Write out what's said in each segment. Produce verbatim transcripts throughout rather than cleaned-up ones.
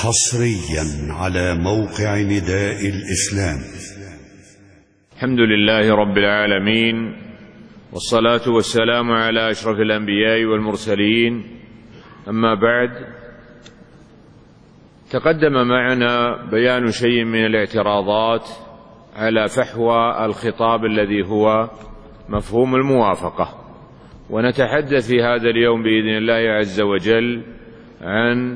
حصريا على موقع نداء الإسلام. الحمد لله رب العالمين، والصلاة والسلام على أشرف الأنبياء والمرسلين، أما بعد. تقدم معنا بيان شيء من الاعتراضات على فحوى الخطاب الذي هو مفهوم الموافقة، ونتحدث في هذا اليوم بإذن الله عز وجل عن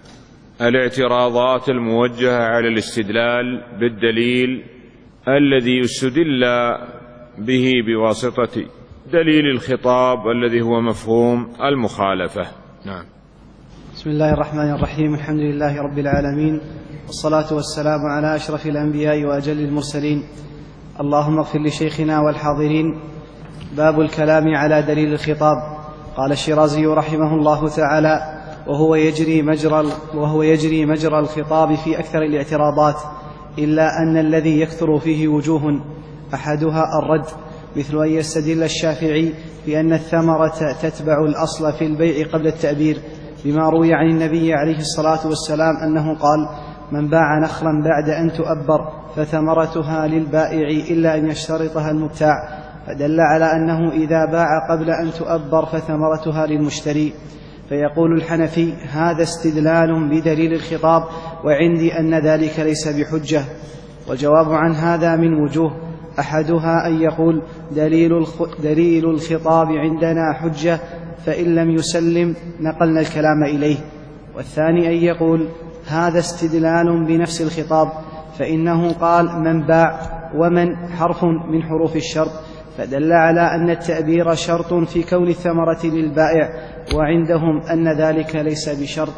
الاعتراضات الموجهة على الاستدلال بالدليل الذي يستدل به بواسطة دليل الخطاب الذي هو مفهوم المخالفة. نعم. بسم الله الرحمن الرحيم. الحمد لله رب العالمين، والصلاة والسلام على أشرف الأنبياء وأجل المرسلين. اللهم اغفر لشيخنا والحاضرين. باب الكلام على دليل الخطاب. قال الشيرازي رحمه الله تعالى: وهو يجري مجرى وهو يجري مجرى الخطاب في أكثر الاعتراضات، إلا أن الذي يكثر فيه وجوه، أحدها الرد، مثل أن يستدل الشافعي بأن الثمرة تتبع الأصل في البيع قبل التأبير، بما روي عن النبي عليه الصلاة والسلام أنه قال: من باع نخلا بعد أن تؤبر فثمرتها للبائع إلا أن يشترطها المبتاع، فدل على أنه إذا باع قبل أن تؤبر فثمرتها للمشتري. فيقول الحنفي: هذا استدلال بدليل الخطاب، وعندي أن ذلك ليس بحجة. والجواب عن هذا من وجوه: أحدها أن يقول دليل, دليل الخطاب عندنا حجة، فإن لم يسلم نقلنا الكلام إليه. والثاني أن يقول هذا استدلال بنفس الخطاب، فإنه قال من باع، ومن حرف من حروف الشرط، فدل على أن التأبير شرط في كون الثمرة للبائع، وعندهم أن ذلك ليس بشرط.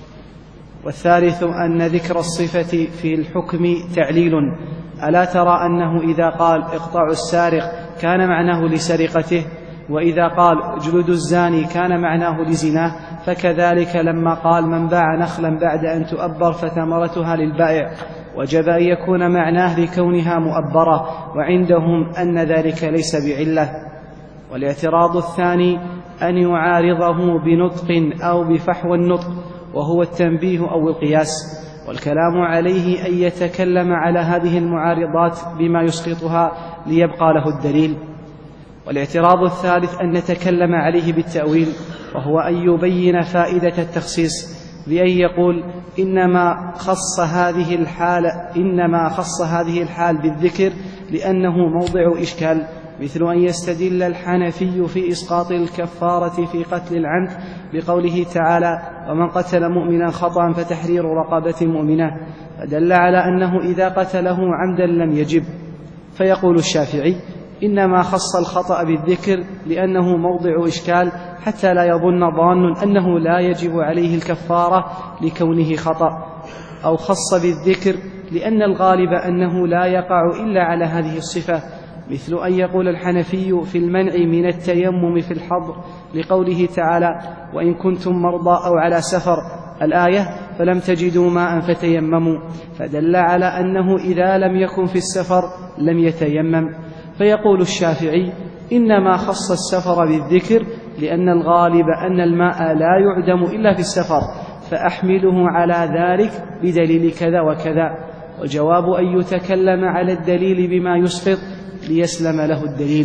والثالث أن ذكر الصفة في الحكم تعليل. ألا ترى أنه إذا قال اقطعوا السارق كان معناه لسرقته، وإذا قال اجلدوا الزاني كان معناه لزناه، فكذلك لما قال من باع نخلا بعد أن تؤبر فثمرتها للبائع وجب أن يكون معناه لكونها مؤبرة، وعندهم أن ذلك ليس بعلة. والاعتراض الثاني أن يعارضه بنطق أو بفحوى النطق، وهو التنبيه أو القياس، والكلام عليه أن يتكلم على هذه المعارضات بما يسقطها ليبقى له الدليل. والاعتراض الثالث أن نتكلم عليه بالتأويل، وهو أن يبين فائدة التخصيص بأن يقول إنما خص هذه الحال إنما خص هذه الحال بالذكر لأنه موضع إشكال، مثل أن يستدل الحنفي في إسقاط الكفارة في قتل العمد بقوله تعالى: ومن قتل مؤمنا خطأ فتحرير رقبة مؤمنة، فدل على أنه إذا قتله عمدا لم يجب. فيقول الشافعي إنما خص الخطأ بالذكر لأنه موضع إشكال، حتى لا يظن ظان أنه لا يجب عليه الكفارة لكونه خطأ، أو خص بالذكر لأن الغالب أنه لا يقع إلا على هذه الصفة، مثل أن يقول الحنفي في المنع من التيمم في الحضر لقوله تعالى: وإن كنتم مرضى أو على سفر، الآية: فلم تجدوا ماء فتيمموا، فدل على أنه إذا لم يكن في السفر لم يتيمم. فيقول الشافعي إنما خص السفر بالذكر لأن الغالب أن الماء لا يعدم إلا في السفر، فأحمله على ذلك بدليل كذا وكذا. والجواب أن يتكلم على الدليل بما يسقط ليسلم له الدليل.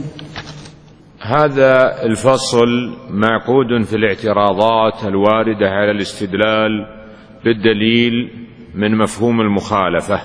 هذا الفصل معقود في الاعتراضات الواردة على الاستدلال بالدليل من مفهوم المخالفة.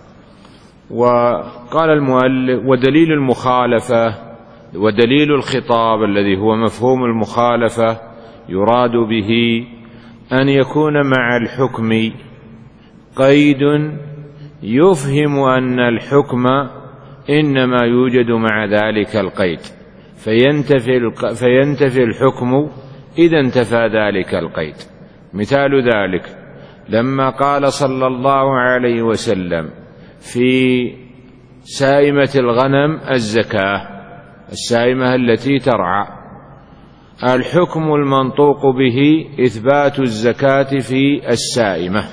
وقال المؤلف: ودليل المخالفة ودليل الخطاب الذي هو مفهوم المخالفة يراد به أن يكون مع الحكم قيد يفهم أن الحكم إنما يوجد مع ذلك القيد، فينتفي, فينتفي الحكم إذا انتفى ذلك القيد. مثال ذلك لما قال صلى الله عليه وسلم في سائمة الغنم الزكاة، السائمة التي ترعى، الحكم المنطوق به إثبات الزكاة في السائمة،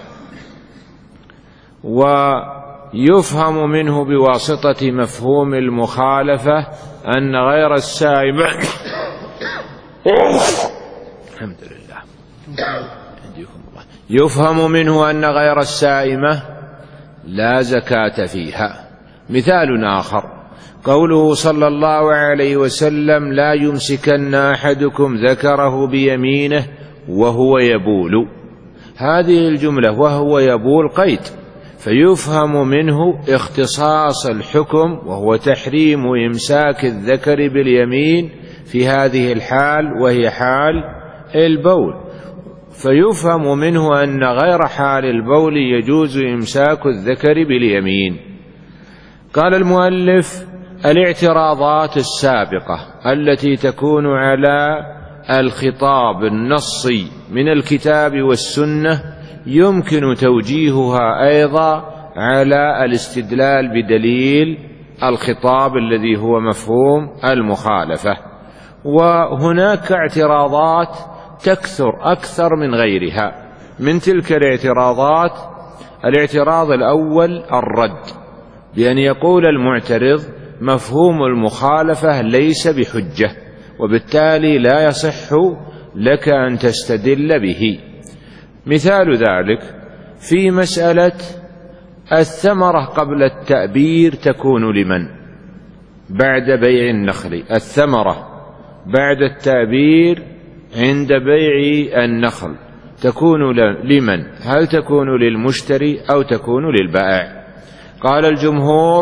ويفهم منه بواسطة مفهوم المخالفة أن غير السائمة الحمد لله يفهم منه أن غير السائمة لا زكاة فيها. مثال آخر قوله صلى الله عليه وسلم: لا يمسكن أحدكم ذكره بيمينه وهو يبول. هذه الجملة وهو يبول قيد، فيفهم منه اختصاص الحكم وهو تحريم إمساك الذكر باليمين في هذه الحال وهي حال البول، فيفهم منه أن غير حال البول يجوز إمساك الذكر باليمين. قال المؤلف: الاعتراضات السابقة التي تكون على الخطاب النصي من الكتاب والسنة يمكن توجيهها أيضا على الاستدلال بدليل الخطاب الذي هو مفهوم المخالفة. وهناك اعتراضات تكثر أكثر من غيرها. من تلك الاعتراضات الاعتراض الأول الرد، بأن يقول المعترض: مفهوم المخالفة ليس بحجة، وبالتالي لا يصح لك أن تستدل به. مثال ذلك في مسألة الثمرة قبل التأبير تكون لمن؟ بعد بيع النخل، الثمرة بعد التأبير عند بيع النخل تكون لمن؟ هل تكون للمشتري أو تكون للبائع؟ قال الجمهور: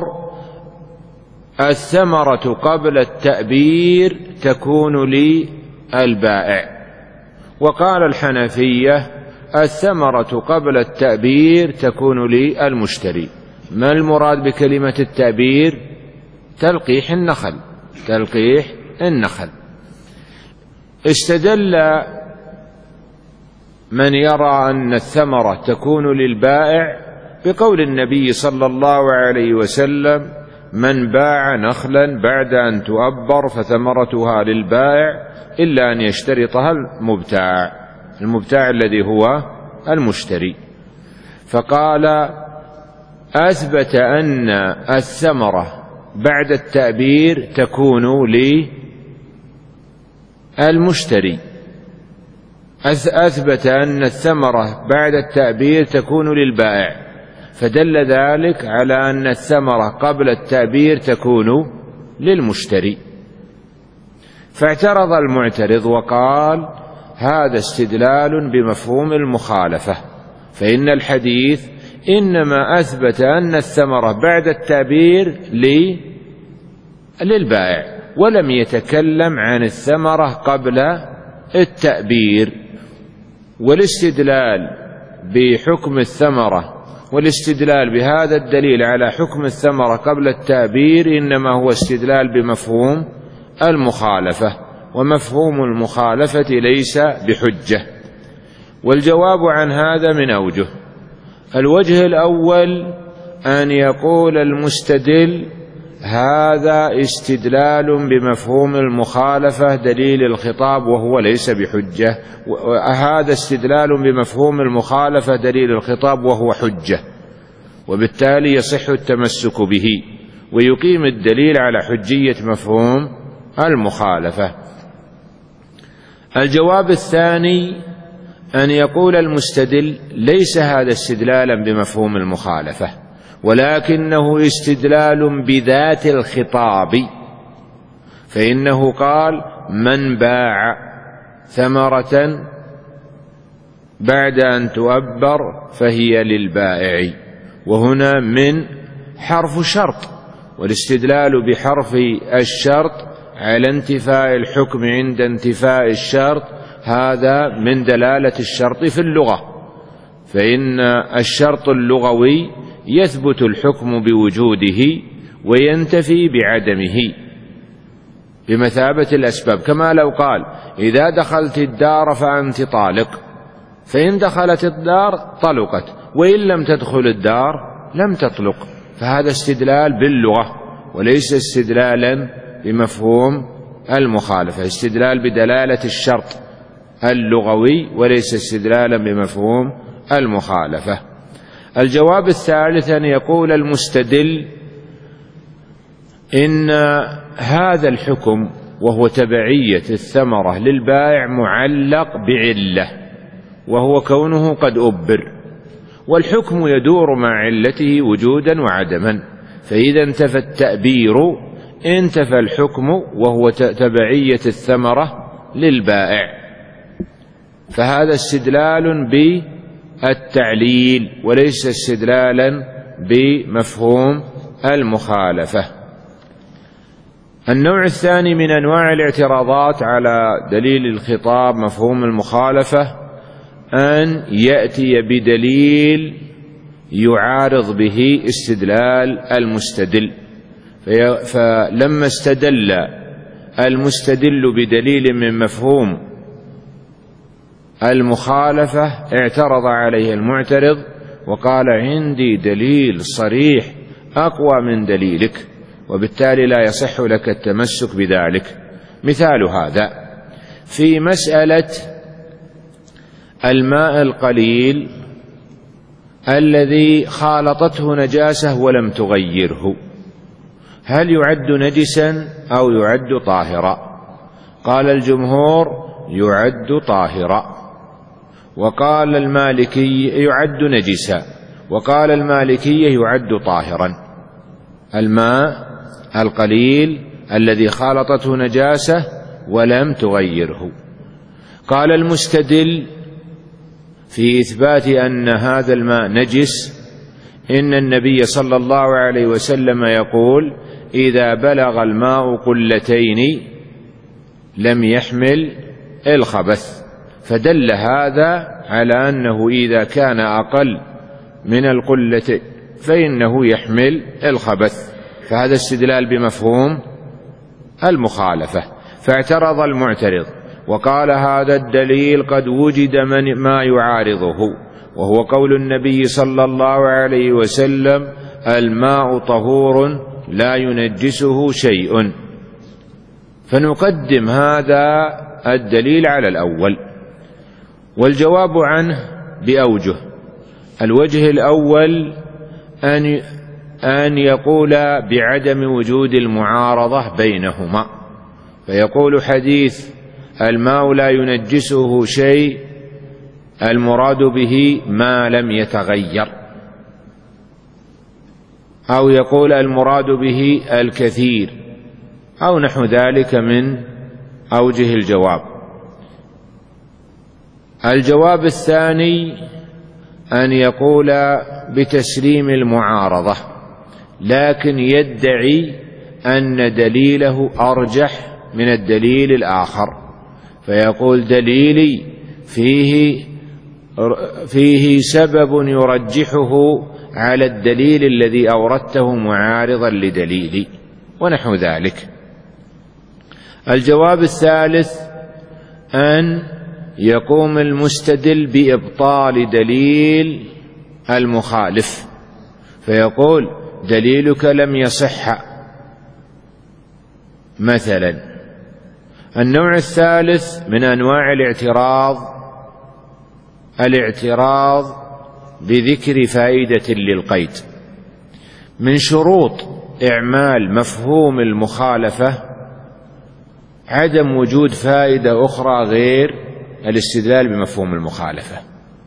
الثمرة قبل التأبير تكون للبائع. وقال الحنفية: الثمرة قبل التأبير تكون للمشتري. ما المراد بكلمة التأبير؟ تلقيح النخل، تلقيح النخل. استدل من يرى أن الثمرة تكون للبائع بقول النبي صلى الله عليه وسلم: من باع نخلا بعد أن تؤبر فثمرتها للبائع إلا أن يشترطها المبتاع، المبتاع الذي هو المشتري. فقال: أثبت أن الثمرة بعد التأبير تكون للمشتري، أثبت أن الثمرة بعد التأبير تكون للبائع، فدل ذلك على أن الثمرة قبل التأبير تكون للمشتري. فاعترض المعترض وقال: هذا استدلال بمفهوم المخالفة، فإن الحديث إنما أثبت أن الثمرة بعد التأبير للبائع، ولم يتكلم عن الثمرة قبل التأبير. والاستدلال بحكم الثمرة والاستدلال بهذا الدليل على حكم الثمرة قبل التأبير إنما هو استدلال بمفهوم المخالفة، ومفهوم المخالفة ليس بحجة. والجواب عن هذا من أوجه: الوجه الأول أن يقول المستدل: هذا استدلال بمفهوم المخالفة دليل الخطاب وهو ليس بحجة، وهذا استدلال بمفهوم المخالفة دليل الخطاب وهو حجة، وبالتالي يصح التمسك به ويقيم الدليل على حجية مفهوم المخالفة. الجواب الثاني أن يقول المستدل: ليس هذا استدلالا بمفهوم المخالفة، ولكنه استدلال بذات الخطاب، فإنه قال: من باع ثمرة بعد أن تؤبر فهي للبائع، وهنا من حرف شرط، والاستدلال بحرف الشرط على انتفاء الحكم عند انتفاء الشرط هذا من دلالة الشرط في اللغة، فإن الشرط اللغوي يثبت الحكم بوجوده وينتفي بعدمه بمثابة الأسباب، كما لو قال: إذا دخلت الدار فأنت طالق، فإن دخلت الدار طلقت، وإن لم تدخل الدار لم تطلق، فهذا استدلال باللغة وليس استدلالا بمفهوم المخالفة، استدلال بدلالة الشرط اللغوي وليس استدلالا بمفهوم المخالفة. الجواب الثالث أن يقول المستدل: إن هذا الحكم وهو تبعية الثمرة للبائع معلق بعلة، وهو كونه قد أبر، والحكم يدور مع علته وجودا وعدما، فإذا انتفى التأبير انتفى الحكم، وهو تبعية الثمرة للبائع. فهذا استدلال بالتعليل وليس استدلالا بمفهوم المخالفة. النوع الثاني من أنواع الاعتراضات على دليل الخطاب مفهوم المخالفة أن يأتي بدليل يعارض به استدلال المستدل، فلما استدل المستدل بدليل من مفهوم المخالفة اعترض عليه المعترض وقال عندي دليل صريح أقوى من دليلك، وبالتالي لا يصح لك التمسك بذلك. مثال هذا في مسألة الماء القليل الذي خالطته نجاسة ولم تغيره، هل يعد نجسا أو يعد طاهرا؟ قال الجمهور يعد طاهرا، وقال المالكي يعد نجسا، وقال المالكية يعد طاهرا. الماء القليل الذي خالطته نجاسة ولم تغيره. قال المستدل في إثبات أن هذا الماء نجس إن النبي صلى الله عليه وسلم يقول إذا بلغ الماء قلتين لم يحمل الخبث، فدل هذا على أنه إذا كان أقل من القلتين فإنه يحمل الخبث، فهذا استدلال بمفهوم المخالفة. فاعترض المعترض وقال هذا الدليل قد وجد من ما يعارضه، وهو قول النبي صلى الله عليه وسلم الماء طهور لا ينجسه شيء، فنقدم هذا الدليل على الأول. والجواب عنه بأوجه. الوجه الأول أن أن يقول بعدم وجود المعارضة بينهما، فيقول حديث الماء لا ينجسه شيء المراد به ما لم يتغير، أو يقول المراد به الكثير، أو نحو ذلك من أوجه الجواب. الجواب الثاني أن يقول بتسليم المعارضة، لكن يدعي أن دليله أرجح من الدليل الآخر، فيقول دليلي فيه فيه سبب يرجحه على الدليل الذي أوردته معارضا لدليلي، ونحو ذلك. الجواب الثالث أن يقوم المستدل بإبطال دليل المخالف، فيقول دليلك لم يصح مثلا. النوع الثالث من أنواع الاعتراض الاعتراض بذكر فائدة للقيد. من شروط إعمال مفهوم المخالفة عدم وجود فائدة أخرى غير الاستدلال بمفهوم المخالفة.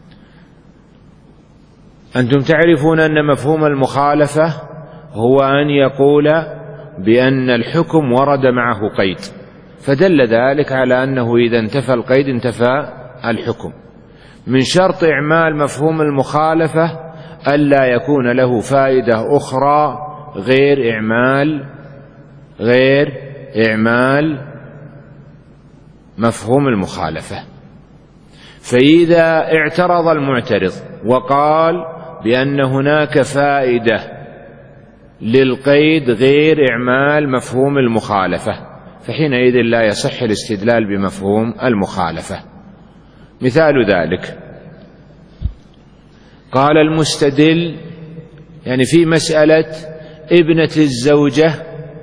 أنتم تعرفون أن مفهوم المخالفة هو أن يقول بأن الحكم ورد معه قيد، فدل ذلك على أنه إذا انتفى القيد انتفى الحكم. من شرط إعمال مفهوم المخالفة ألا يكون له فائدة أخرى غير إعمال غير إعمال مفهوم المخالفة. فإذا اعترض المعترض وقال بأن هناك فائدة للقيد غير إعمال مفهوم المخالفة، فحينئذ لا يصح الاستدلال بمفهوم المخالفة. مثال ذلك قال المستدل يعني في مسألة ابنة الزوجة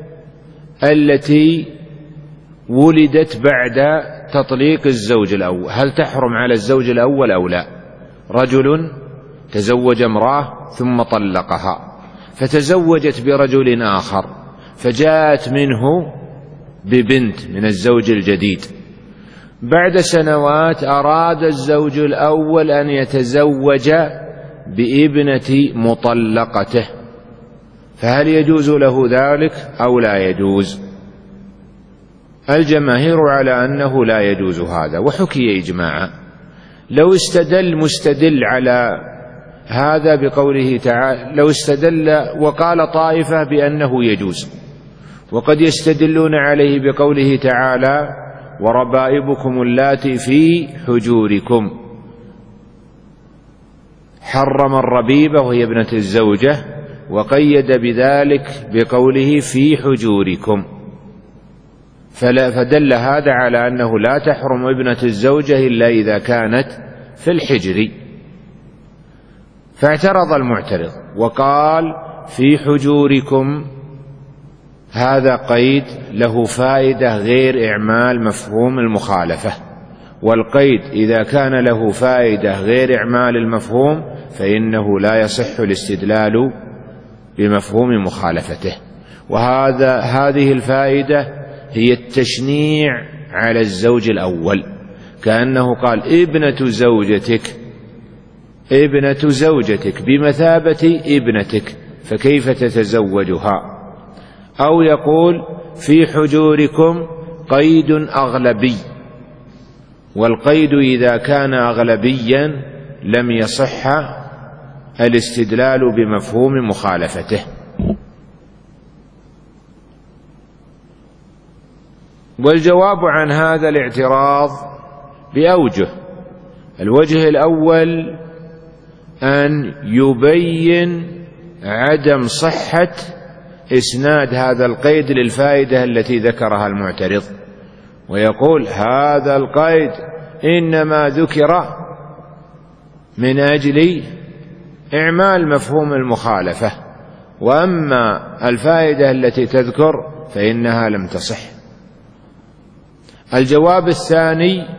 التي ولدت بعد تطليق الزوج الأول، هل تحرم على الزوج الأول أو لا؟ رجل تزوج امرأة ثم طلقها، فتزوجت برجل آخر، فجاءت منه ببنت من الزوج الجديد، بعد سنوات أراد الزوج الأول أن يتزوج بابنة مطلقته، فهل يجوز له ذلك أو لا يجوز؟ الجماهير على أنه لا يجوز هذا، وحكي إجماعا. لو استدل مستدل على هذا بقوله تعالى، لو استدل وقال طائفة بأنه يجوز، وقد يستدلون عليه بقوله تعالى: وربائبكم اللاتي في حجوركم، حرم الربيبة وهي ابنة الزوجة، وقيد بذلك بقوله في حجوركم، فدل هذا على أنه لا تحرم ابنة الزوجة إلا إذا كانت في الحجر. فاعترض المعترض وقال: في حجوركم، هذا قيد له فائدة غير إعمال مفهوم المخالفة، والقيد إذا كان له فائدة غير إعمال المفهوم فإنه لا يصح الاستدلال بمفهوم مخالفته. وهذا هذه الفائدة هي التشنيع على الزوج الأول، كأنه قال: ابنة زوجتك ابنة زوجتك بمثابة ابنتك، فكيف تتزوجها؟ أو يقول: في حجوركم قيد أغلبي، والقيد إذا كان أغلبيا لم يصح الاستدلال بمفهوم مخالفته. والجواب عن هذا الاعتراض بأوجه. الوجه الأول أن يبين عدم صحة إسناد هذا القيد للفائدة التي ذكرها المعترض، ويقول: هذا القيد إنما ذكر من أجل إعمال مفهوم المخالفة، وأما الفائدة التي تذكر فإنها لم تصح. الجواب الثاني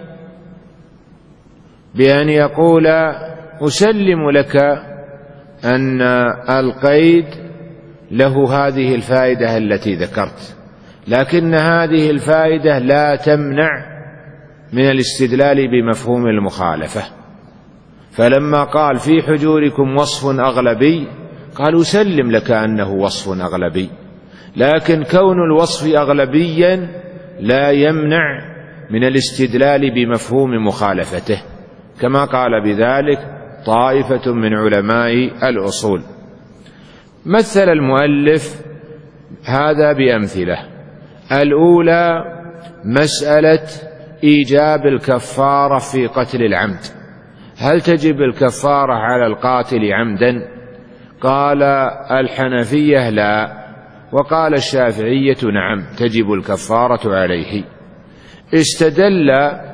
بأن يقول: أسلم لك أن القيد له هذه الفائدة التي ذكرت، لكن هذه الفائدة لا تمنع من الاستدلال بمفهوم المخالفة. فلما قال: في حجوركم وصف أغلبي، قال: أسلم لك أنه وصف أغلبي، لكن كون الوصف أغلبيا لا يمنع من الاستدلال بمفهوم مخالفته، كما قال بذلك طائفة من علماء الأصول. مثل المؤلف هذا بأمثلة. الأولى مسألة إيجاب الكفارة في قتل العمد، هل تجب الكفارة على القاتل عمدا؟ قال الحنفية لا، وقال الشافعية نعم تجب الكفارة عليه. استدل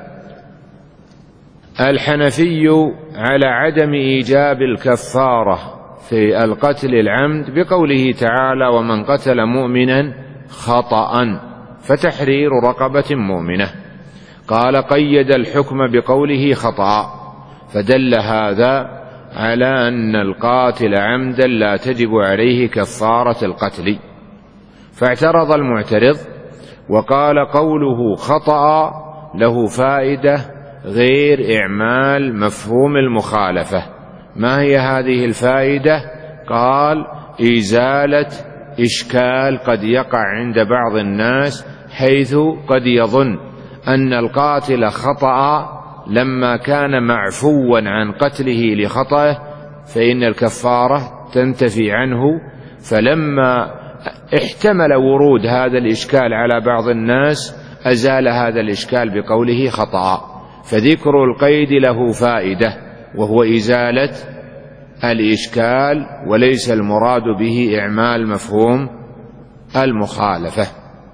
الحنفي على عدم إيجاب الكفارة في القتل العمد بقوله تعالى: ومن قتل مؤمنا خطأ فتحرير رقبة مؤمنة. قال: قيد الحكم بقوله خطأ، فدل هذا على أن القاتل عمدا لا تجب عليه كفارة القتل. فاعترض المعترض وقال: قوله خطأ له فائدة غير إعمال مفهوم المخالفة. ما هي هذه الفائدة؟ قال: إزالة إشكال قد يقع عند بعض الناس، حيث قد يظن أن القاتل خطأ لما كان معفوا عن قتله لخطأه فإن الكفارة تنتفي عنه، فلما احتمل ورود هذا الإشكال على بعض الناس أزال هذا الإشكال بقوله خطأ. فذكر القيد له فائدة، وهو إزالة الإشكال، وليس المراد به إعمال مفهوم المخالفة.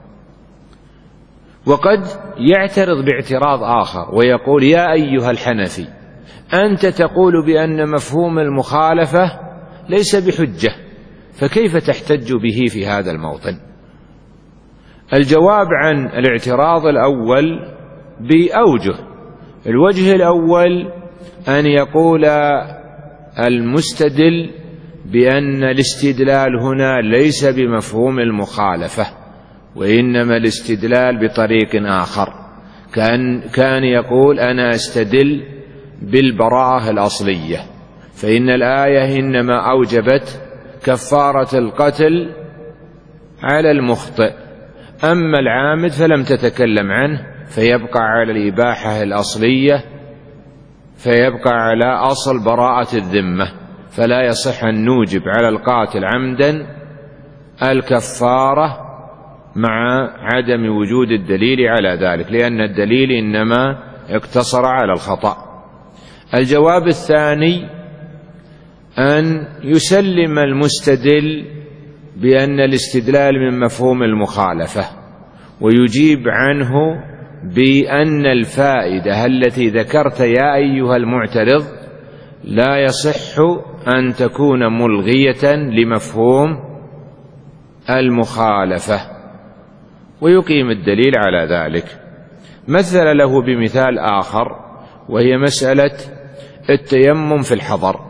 وقد يعترض باعتراض آخر ويقول: يا أيها الحنفي، أنت تقول بأن مفهوم المخالفة ليس بحجة، فكيف تحتج به في هذا الموطن؟ الجواب عن الاعتراض الأول بأوجه. الوجه الأول أن يقول المستدل بأن الاستدلال هنا ليس بمفهوم المخالفة، وإنما الاستدلال بطريق آخر، كان, كان يقول أنا أستدل بالبراءة الأصلية، فإن الآية إنما أوجبت كفارة القتل على المخطئ، أما العامد فلم تتكلم عنه، فيبقى على الإباحة الأصلية، فيبقى على أصل براءة الذمة، فلا يصح أن نوجب على القاتل عمدا الكفارة مع عدم وجود الدليل على ذلك، لأن الدليل إنما اقتصر على الخطأ. الجواب الثاني أن يسلم المستدل بأن الاستدلال من مفهوم المخالفة، ويجيب عنه بأن الفائدة التي ذكرت يا أيها المعترض لا يصح أن تكون ملغية لمفهوم المخالفة، ويقيم الدليل على ذلك. مثل له بمثال آخر، وهي مسألة التيمم في الحضر.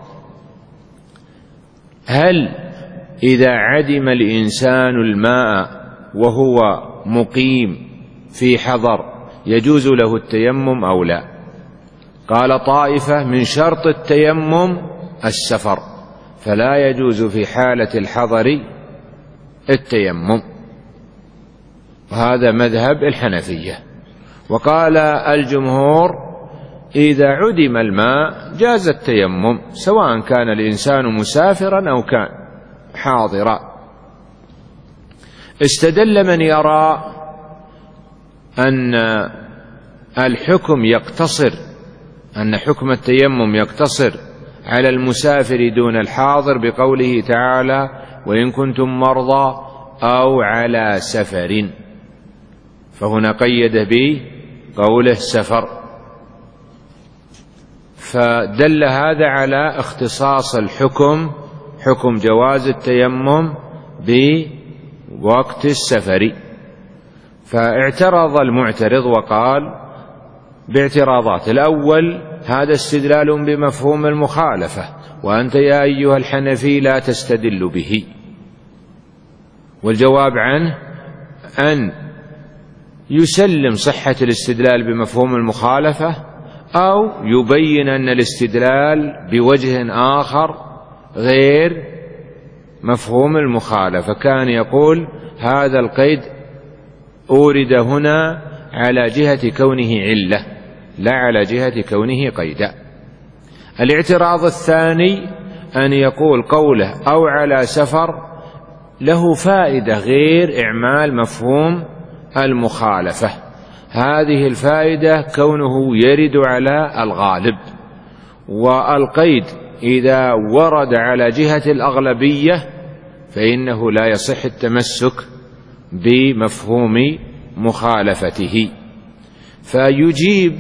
هل إذا عدم الإنسان الماء وهو مقيم في حضر يجوز له التيمم أو لا؟ قال طائفة من شرط التيمم السفر، فلا يجوز في حالة الحضر التيمم، وهذا مذهب الحنفية. وقال الجمهور إذا عدم الماء جاز التيمم، سواء كان الإنسان مسافرا أو كان حاضرا. استدل من يرى أن الحكم يقتصر أن حكم التيمم يقتصر على المسافر دون الحاضر بقوله تعالى وإن كنتم مرضى أو على سفر، فهنا قيد بقوله سفر، فدل هذا على اختصاص الحكم، حكم جواز التيمم بوقت السفر. فاعترض المعترض وقال باعتراضات: الأول هذا استدلال بمفهوم المخالفة، وأنت يا أيها الحنفي لا تستدل به. والجواب عنه أن يسلم صحة الاستدلال بمفهوم المخالفة، أو يبين أن الاستدلال بوجه آخر غير مفهوم المخالفة. كان يقول هذا القيد أورد هنا على جهة كونه علة لا على جهة كونه قيدا. الاعتراض الثاني أن يقول قوله أو على سفر له فائدة غير إعمال مفهوم المخالفة، هذه الفائدة كونه يرد على الغالب، والقيد إذا ورد على جهة الأغلبية فإنه لا يصح التمسك بمفهوم مخالفته. فيجيب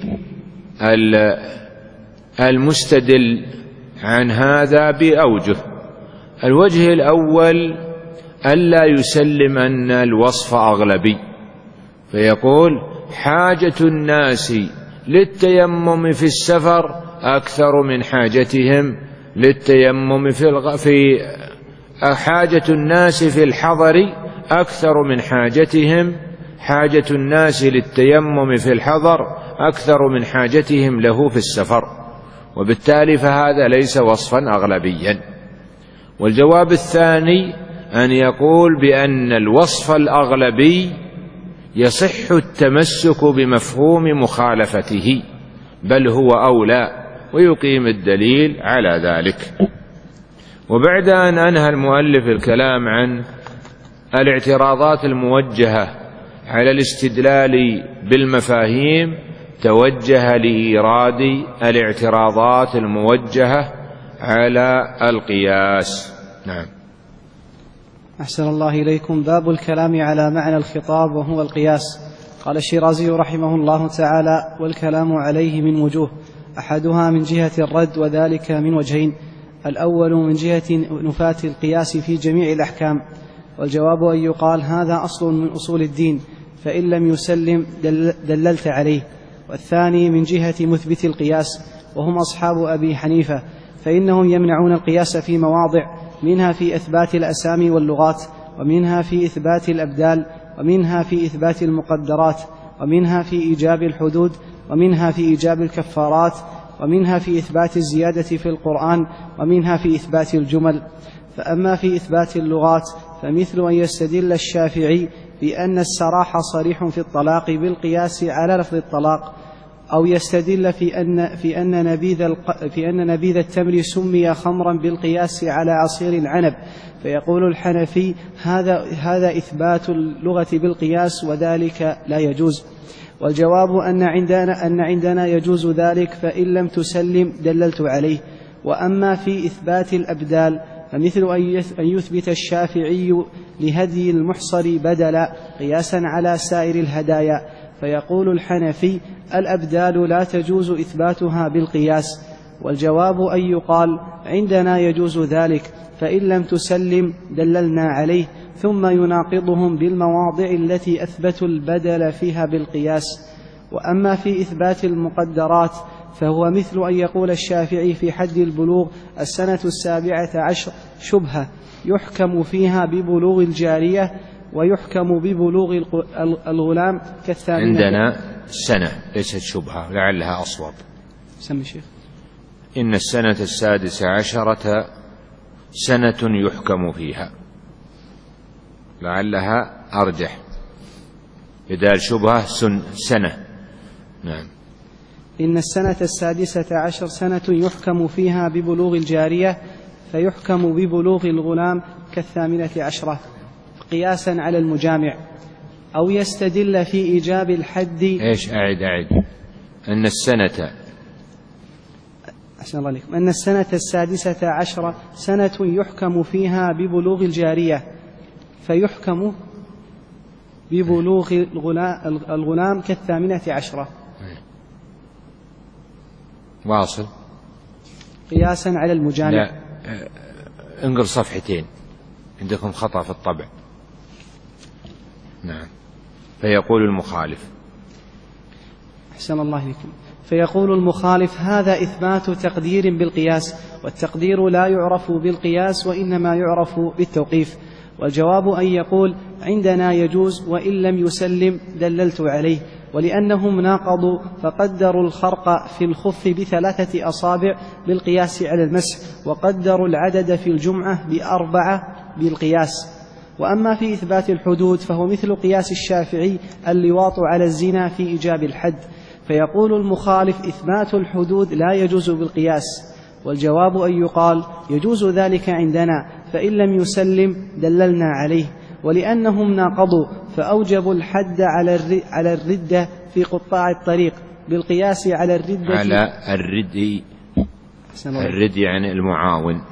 المستدل عن هذا بأوجه. الوجه الأول ألا يسلم أن الوصف أغلبي، فيقول حاجة الناس للتيمم في السفر أكثر من حاجتهم للتيمم في, الغ... في حاجة الناس في الحضر أكثر من حاجتهم حاجة الناس للتيمم في الحضر أكثر من حاجتهم له في السفر، وبالتالي فهذا ليس وصفا أغلبيا. والجواب الثاني أن يقول بأن الوصف الأغلبي يصح التمسك بمفهوم مخالفته، بل هو أولى، ويقيم الدليل على ذلك. وبعد أن أنهى المؤلف الكلام عن الاعتراضات الموجهة على الاستدلال بالمفاهيم، توجه لإيراد الاعتراضات الموجهة على القياس. نعم. أحسن الله إليكم. باب الكلام على معنى الخطاب وهو القياس. قال الشيرازي رحمه الله تعالى: والكلام عليه من وجوه، أحدها من جهة الرد، وذلك من وجهين: الأول من جهة نفاة القياس في جميع الأحكام، والجواب أن يقال هذا أصل من أصول الدين، فإن لم يسلم دللت عليه. والثاني من جهة مثبت القياس، وهم أصحاب أبي حنيفة، فإنهم يمنعون القياس في مواضع، منها في إثبات الأسامي واللغات، ومنها في إثبات الأبدال، ومنها في إثبات المقدرات، ومنها في إيجاب الحدود، ومنها في إيجاب الكفارات، ومنها في إثبات الزيادة في القرآن، ومنها في إثبات الجمل. فأما في إثبات اللغات فمثل أن يستدل الشافعي بأن السراح صريح في الطلاق بالقياس على لفظ الطلاق، أو يستدل في أن, في أن, نبيذ, في أن نبيذ التمر سمي خمرا بالقياس على عصير العنب، فيقول الحنفي هذا, هذا إثبات اللغة بالقياس وذلك لا يجوز. والجواب أن عندنا, أن عندنا يجوز ذلك، فإن لم تسلم دللت عليه. وأما في إثبات الأبدال فمثل أن يثبت الشافعي لهدي المحصر بدلا قياسا على سائر الهدايا، فيقول الحنفي الأبدال لا تجوز إثباتها بالقياس. والجواب أن يقال عندنا يجوز ذلك، فإن لم تسلم دللنا عليه، ثم يناقضهم بالمواضع التي أثبتوا البدل فيها بالقياس. وأما في إثبات المقدرات فهو مثل أن يقول الشافعي في حد البلوغ السنة السابعة عشر شبهة يحكم فيها ببلوغ الجارية ويحكم ببلوغ الغلام كالثامنة. عندنا سنة ليست شبهة، لعلها أصوب. سمي شيخ. إن السنة السادسة عشرة سنة يحكم فيها، لعلها أرجح، بدال شبهة سنة. نعم. إن السنة السادسة عشر سنة يحكم فيها ببلوغ الجارية فيحكم ببلوغ الغلام كالثامنة عشرة قياسا على المجامع. أو يستدل في إيجاب الحد. إيش أعد أعد أن السنة أحسن الله عليكم. أن السنة السادسة عشر سنة يحكم فيها ببلوغ الجارية فيحكم ببلوغ الغلام كالثامنة عشرة. واصل. قياسا على المجامع. لا، انقل صفحتين، عندكم خطأ في الطبع. نعم. فيقول المخالف. أحسن الله عليكم. فيقول المخالف هذا إثبات تقدير بالقياس، والتقدير لا يعرف بالقياس وإنما يعرف بالتوقيف. والجواب أن يقول عندنا يجوز، وإن لم يسلم دللت عليه. ولأنهم ناقضوا فقدروا الخرق في الخف بثلاثة أصابع بالقياس على المسح، وقدروا العدد في الجمعة بأربعة بالقياس. وأما في إثبات الحدود فهو مثل قياس الشافعي اللواط على الزنا في إيجاب الحد، فيقول المخالف إثبات الحدود لا يجوز بالقياس. والجواب أن يقال يجوز ذلك عندنا، فإن لم يسلم دللنا عليه. ولأنهم ناقضوا فأوجبوا الحد على الردة في قطاع الطريق بالقياس على الردة على الرد الرد يعني المعاون.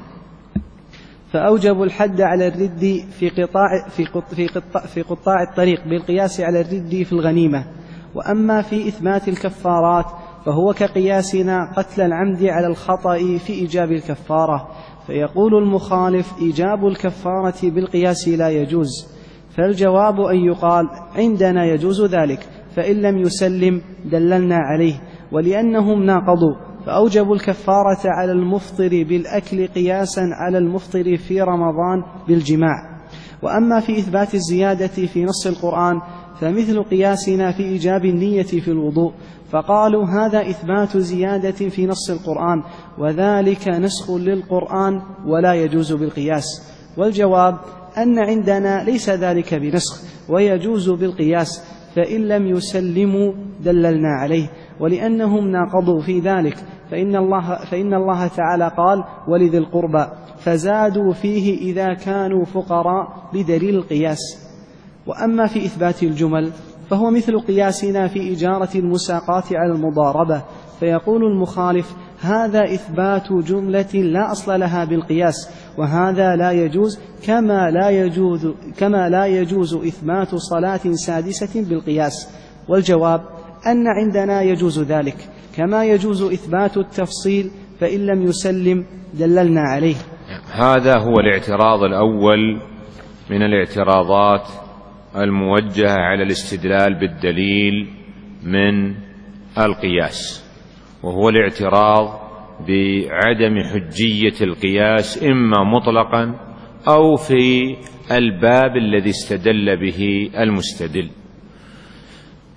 فأوجبوا الحد على الرد في قطاع في قط في قطاع في قطاع الطريق بالقياس على الرد في الغنيمة. وأما في إثبات الكفارات فهو كقياسنا قتل العمد على الخطأ في إيجاب الكفارة، فيقول المخالف إيجاب الكفارة بالقياس لا يجوز. فالجواب أن يقال عندنا يجوز ذلك، فإن لم يسلم دللنا عليه. ولأنهم ناقضوا فأوجبوا الكفارة على المفطر بالأكل قياسا على المفطر في رمضان بالجماع. وأما في إثبات الزيادة في نص القرآن فمثل قياسنا في إيجاب النية في الوضوء، فقالوا هذا إثبات زيادة في نص القرآن وذلك نسخ للقرآن ولا يجوز بالقياس. والجواب أن عندنا ليس ذلك بنسخ ويجوز بالقياس، فإن لم يسلموا دللنا عليه. ولأنهم ناقضوا في ذلك فإن الله, فإن الله تعالى قال ولذي القربى، فزادوا فيه إذا كانوا فقراء بدليل القياس. وأما في إثبات الجمل فهو مثل قياسنا في إجارة المساقات على المضاربة، فيقول المخالف هذا إثبات جملة لا أصل لها بالقياس، وهذا لا يجوز كما لا يجوز, كما لا يجوز إثبات صلاة سادسة بالقياس. والجواب أن عندنا يجوز ذلك كما يجوز إثبات التفصيل، فإن لم يسلم دللنا عليه. هذا هو الاعتراض الأول من الاعتراضات الموجهة على الاستدلال بالدليل من القياس، وهو الاعتراض بعدم حجية القياس إما مطلقا أو في الباب الذي استدل به المستدل.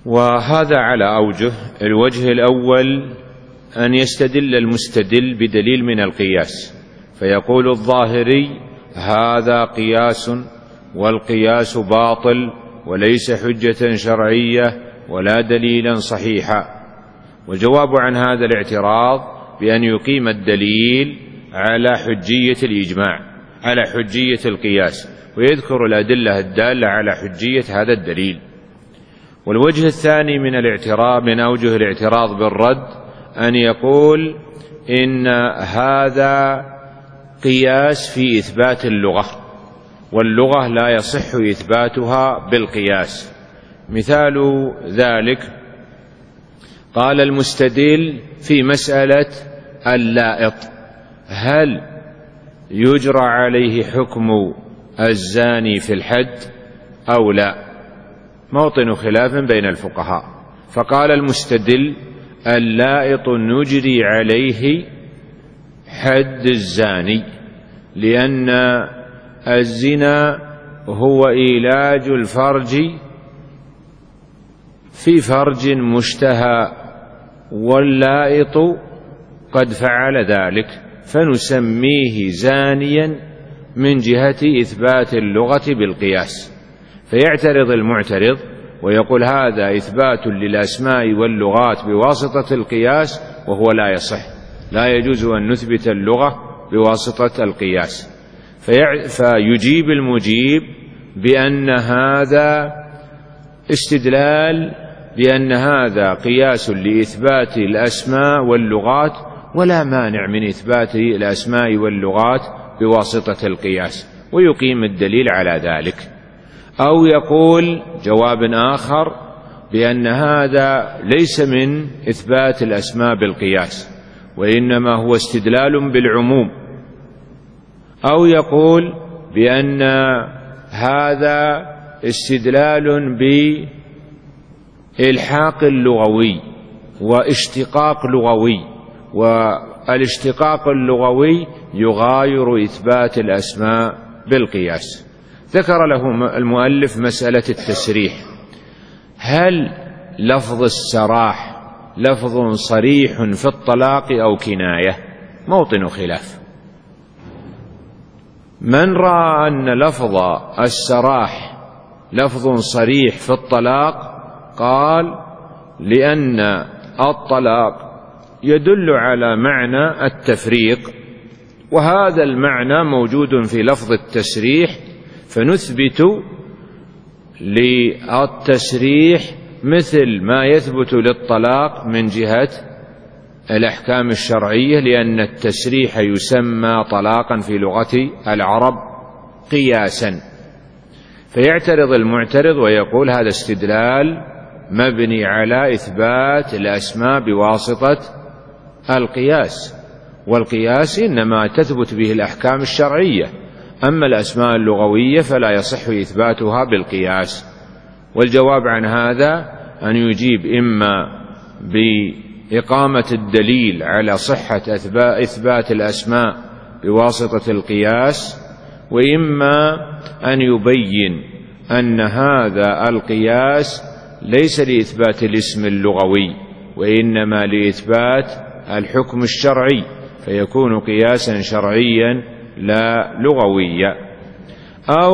وهذا على أوجه. الوجه الأول أن يستدل المستدل بدليل من القياس، فيقول الظاهري هذا قياس والقياس باطل وليس حجة شرعية ولا دليلا صحيحا. والجواب عن هذا الاعتراض بأن يقيم الدليل على حجية الإجماع، على حجية القياس، ويذكر الأدلة الدالة على حجية هذا الدليل. والوجه الثاني من الاعتراض من أوجه الاعتراض بالرد أن يقول إن هذا قياس في إثبات اللغة، واللغة لا يصح إثباتها بالقياس. مثال ذلك قال المستدل في مسألة اللائط هل يجرى عليه حكم الزاني في الحد أو لا، موطن خلاف بين الفقهاء. فقال المستدل اللائط نجري عليه حد الزاني، لأن الزنا هو إيلاج الفرج في فرج مشتهى، واللائط قد فعل ذلك، فنسميه زانيا من جهة إثبات اللغة بالقياس. فيعترض المعترض ويقول هذا إثبات للأسماء واللغات بواسطة القياس وهو لا يصح، لا يجوز أن نثبت اللغة بواسطة القياس. فيجيب المجيب بأن هذا استدلال بأن هذا قياس لإثبات الأسماء واللغات، ولا مانع من إثبات الأسماء واللغات بواسطة القياس، ويقيم الدليل على ذلك. أو يقول جواب آخر بأن هذا ليس من إثبات الأسماء بالقياس، وإنما هو استدلال بالعموم. أو يقول بأن هذا استدلال بإلحاق اللغوي واشتقاق لغوي، والاشتقاق اللغوي يغاير إثبات الأسماء بالقياس. ذكر له المؤلف مسألة التسريح، هل لفظ السراح لفظ صريح في الطلاق أو كناية؟ موطن خلاف. من رأى أن لفظ السراح لفظ صريح في الطلاق قال لأن الطلاق يدل على معنى التفريق، وهذا المعنى موجود في لفظ التسريح، فنثبت للتسريح مثل ما يثبت للطلاق من جهة الأحكام الشرعية، لأن التسريح يسمى طلاقا في لغة العرب قياسا. فيعترض المعترض ويقول هذا استدلال مبني على إثبات الأسماء بواسطة القياس، والقياس إنما تثبت به الأحكام الشرعية، أما الأسماء اللغوية فلا يصح إثباتها بالقياس. والجواب عن هذا أن يجيب إما بإقامة الدليل على صحة إثبات الأسماء بواسطة القياس، وإما أن يبين أن هذا القياس ليس لإثبات الاسم اللغوي، وإنما لإثبات الحكم الشرعي، فيكون قياسا شرعيا لا لغويا. أو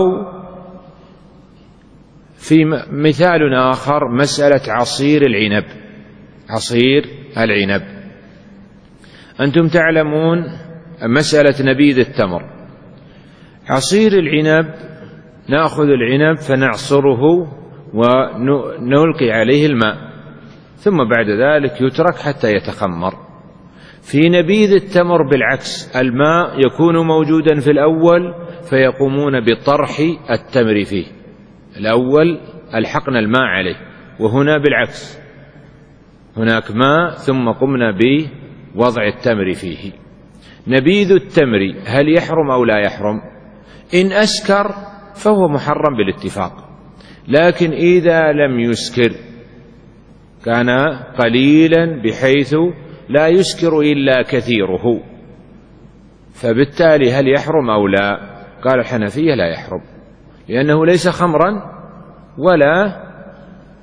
في مثال آخر مسألة عصير العنب، عصير العنب. أنتم تعلمون مسألة نبيذ التمر. عصير العنب نأخذ العنب فنعصره ونلقي عليه الماء، ثم بعد ذلك يترك حتى يتخمر. في نبيذ التمر بالعكس، الماء يكون موجودا في الأول فيقومون بطرح التمر فيه، الأول ألحقنا الماء عليه، وهنا بالعكس، هناك ماء ثم قمنا بوضع التمر فيه. نبيذ التمر هل يحرم أو لا يحرم؟ إن أسكر فهو محرم بالاتفاق، لكن إذا لم يسكر كان قليلا بحيث لا يسكر إلا كثيره، فبالتالي هل يحرم أو لا؟ قال الحنفية لا يحرم، لأنه ليس خمرا ولا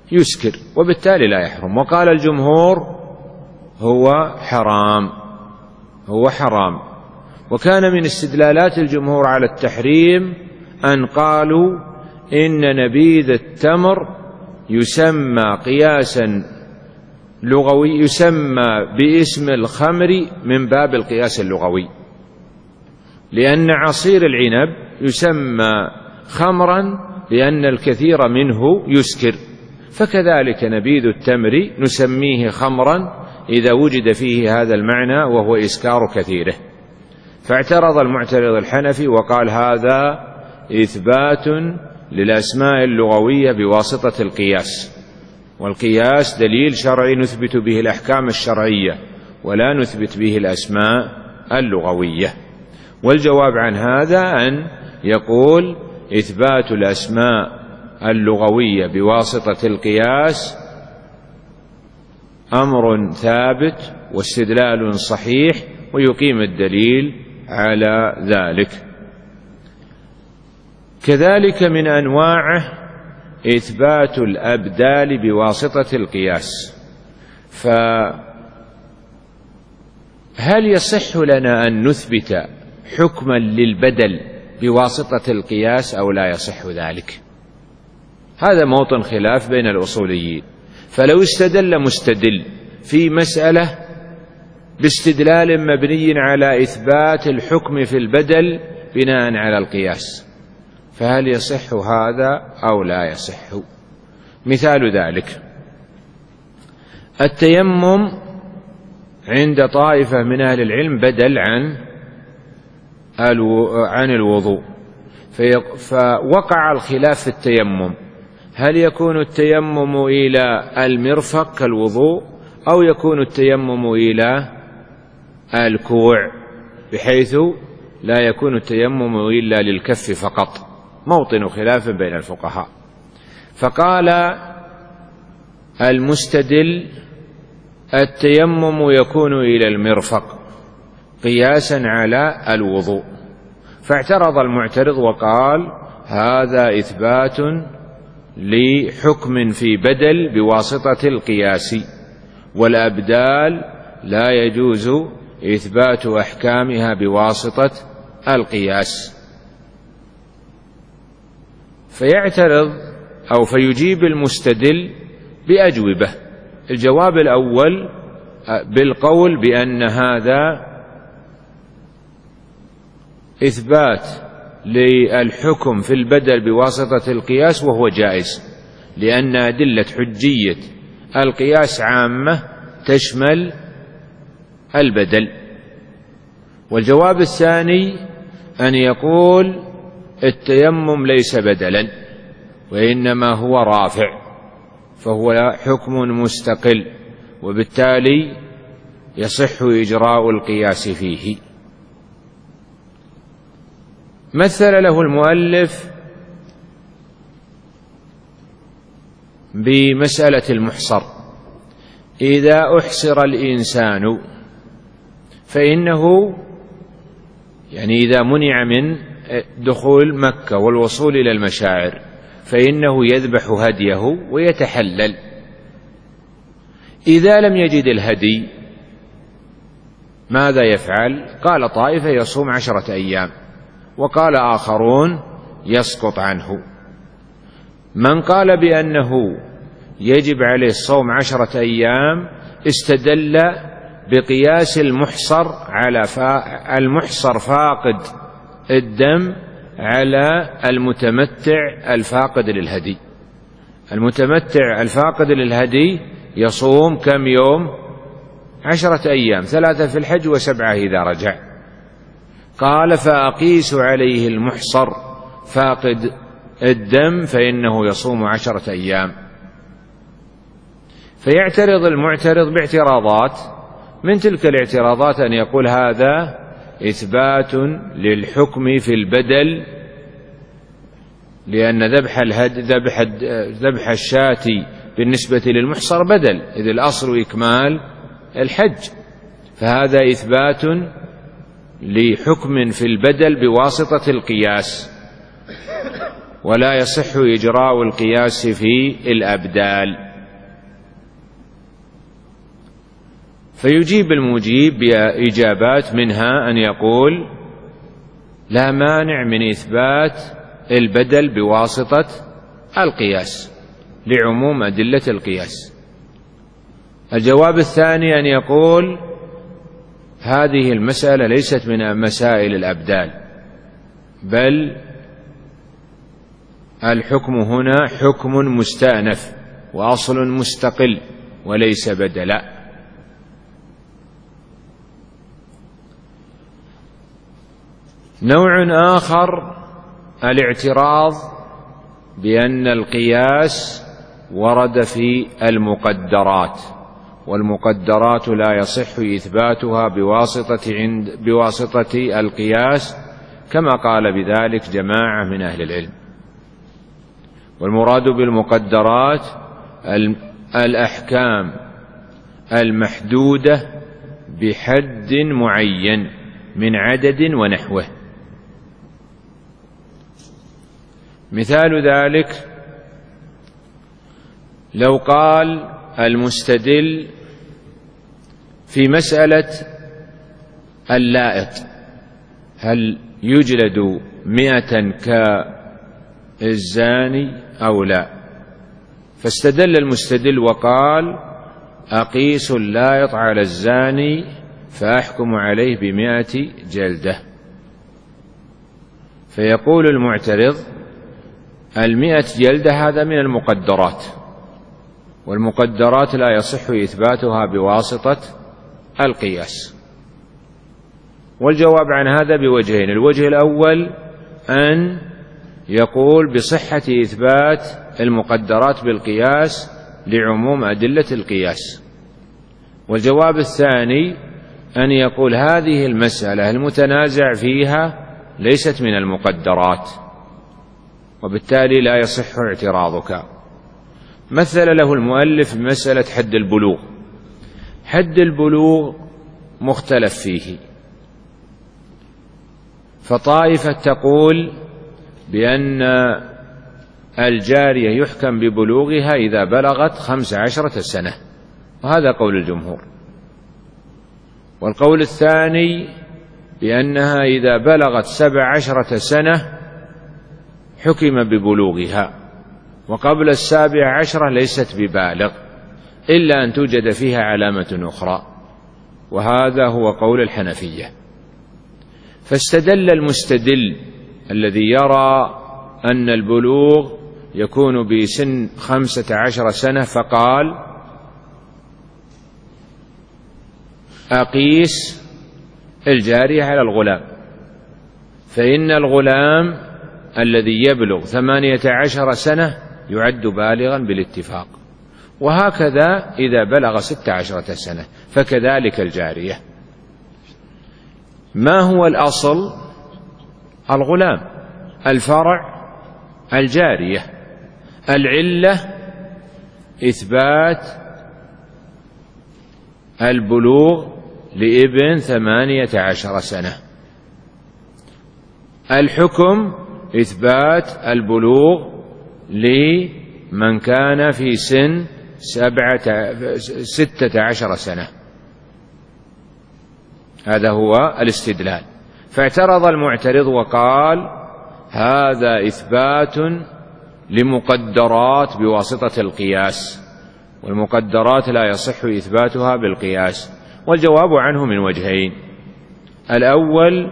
يسكر، وبالتالي لا يحرم. وقال الجمهور هو حرام، هو حرام. وكان من استدلالات الجمهور على التحريم أن قالوا إن نبيذ التمر يسمى قياسا لغوي، يسمى باسم الخمر من باب القياس اللغوي، لأن عصير العنب يسمى خمرا لأن الكثير منه يسكر، فكذلك نبيذ التمر نسميه خمرا إذا وجد فيه هذا المعنى وهو إسكار كثيره. فاعترض المعترض الحنفي وقال هذا إثبات للأسماء اللغوية بواسطة القياس، والقياس دليل شرعي نثبت به الأحكام الشرعية ولا نثبت به الأسماء اللغوية. والجواب عن هذا أن يقول إثبات الأسماء اللغوية بواسطة القياس أمر ثابت واستدلال صحيح ويقيم الدليل على ذلك. كذلك من أنواعه إثبات الأبدال بواسطة القياس. فهل يصح لنا أن نثبت حكما للبدل بواسطة القياس أو لا يصح ذلك؟ هذا موطن خلاف بين الأصوليين. فلو استدل مستدل في مسألة باستدلال مبني على إثبات الحكم في البدل بناء على القياس، فهل يصح هذا أو لا يصح؟ مثال ذلك التيمم عند طائفة من أهل العلم بدل عن عن الوضوء، فوقع الخلاف في التيمم، هل يكون التيمم إلى المرفق كالوضوء أو يكون التيمم إلى الكوع، بحيث لا يكون التيمم إلا للكف فقط؟ موطن خلاف بين الفقهاء. فقال المستدل التيمم يكون إلى المرفق قياسا على الوضوء، فاعترض المعترض وقال هذا إثبات لحكم في بدل بواسطة القياس، والأبدال لا يجوز إثبات أحكامها بواسطة القياس. فيعترض أو فيجيب المستدل بأجوبة. الجواب الأول بالقول بأن هذا إثبات للحكم في البدل بواسطة القياس وهو جائز، لأن أدلة حجية القياس عامة تشمل البدل. والجواب الثاني أن يقول التيمم ليس بدلا وإنما هو رافع، فهو حكم مستقل، وبالتالي يصح إجراء القياس فيه. مثل له المؤلف بمسألة المحصر: إذا أحصر الإنسان فإنه يعني إذا منع من دخول مكة والوصول إلى المشاعر فإنه يذبح هديه ويتحلل. إذا لم يجد الهدي ماذا يفعل؟ قال طائفة يصوم عشرة أيام، وقال آخرون يسقط عنه. من قال بأنه يجب عليه الصوم عشرة أيام استدل بقياس المحصر على المحصر فاقد الدم على المتمتع الفاقد للهدي. المتمتع الفاقد للهدي يصوم كم يوم؟ عشرة أيام، ثلاثة في الحج وسبعة إذا رجع. قال فأقيس عليه المحصر فاقد الدم فإنه يصوم عشرة أيام. فيعترض المعترض باعتراضات، من تلك الاعتراضات أن يقول هذا إثبات للحكم في البدل، لأن ذبح الهد ذبح ذبح الشاة بالنسبة للمحصر بدل، إذ الأصل إكمال الحج، فهذا إثبات لحكم في البدل بواسطة القياس. ولا يصح إجراء القياس في الأبدال. فيجيب المجيب بإجابات منها أن يقول لا مانع من إثبات البدل بواسطة القياس لعموم أدلة القياس. الجواب الثاني أن يقول هذه المسألة ليست من مسائل الأبدال، بل الحكم هنا حكم مستأنف وأصل مستقل وليس بدلا. نوع آخر الاعتراض بأن القياس ورد في المقدرات، والمقدرات لا يصح إثباتها بواسطة, عند بواسطة القياس كما قال بذلك جماعة من أهل العلم. والمراد بالمقدرات الأحكام المحدودة بحد معين من عدد ونحوه. مثال ذلك لو قال المستدل في مسألة اللائط هل يجلد مئة كالزاني أو لا، فاستدل المستدل وقال أقيس اللائط على الزاني فأحكم عليه بمئة جلدة، فيقول المعترض المئة جلدة هذا من المقدرات، والمقدرات لا يصح إثباتها بواسطة القياس. والجواب عن هذا بوجهين: الوجه الأول أن يقول بصحة إثبات المقدرات بالقياس لعموم أدلة القياس، والجواب الثاني أن يقول هذه المسألة المتنازع فيها ليست من المقدرات، وبالتالي لا يصح اعتراضك. مثل له المؤلف بمسألة حد البلوغ. حد البلوغ مختلف فيه، فطائفة تقول بأن الجارية يحكم ببلوغها إذا بلغت خمس عشرة سنة، وهذا قول الجمهور. والقول الثاني بأنها إذا بلغت سبع عشرة سنة حكم ببلوغها، وقبل السابع عشرة ليست ببالغ إلا أن توجد فيها علامة أخرى، وهذا هو قول الحنفية. فاستدل المستدل الذي يرى أن البلوغ يكون بسن خمسة عشر سنة فقال أقيس الجارية على الغلام، فإن الغلام الذي يبلغ ثمانية عشر سنة يعد بالغا بالاتفاق، وهكذا إذا بلغ ست عشرة سنة فكذلك الجارية. ما هو الأصل؟ الغلام، الفرع الجارية. العلة إثبات البلوغ لابن ثمانية عشر سنة، الحكم إثبات البلوغ لمن كان في سن سبعة ستة عشر سنة. هذا هو الاستدلال. فاعترض المعترض وقال هذا إثبات لمقدرات بواسطة القياس، والمقدرات لا يصح إثباتها بالقياس. والجواب عنه من وجهين: الأول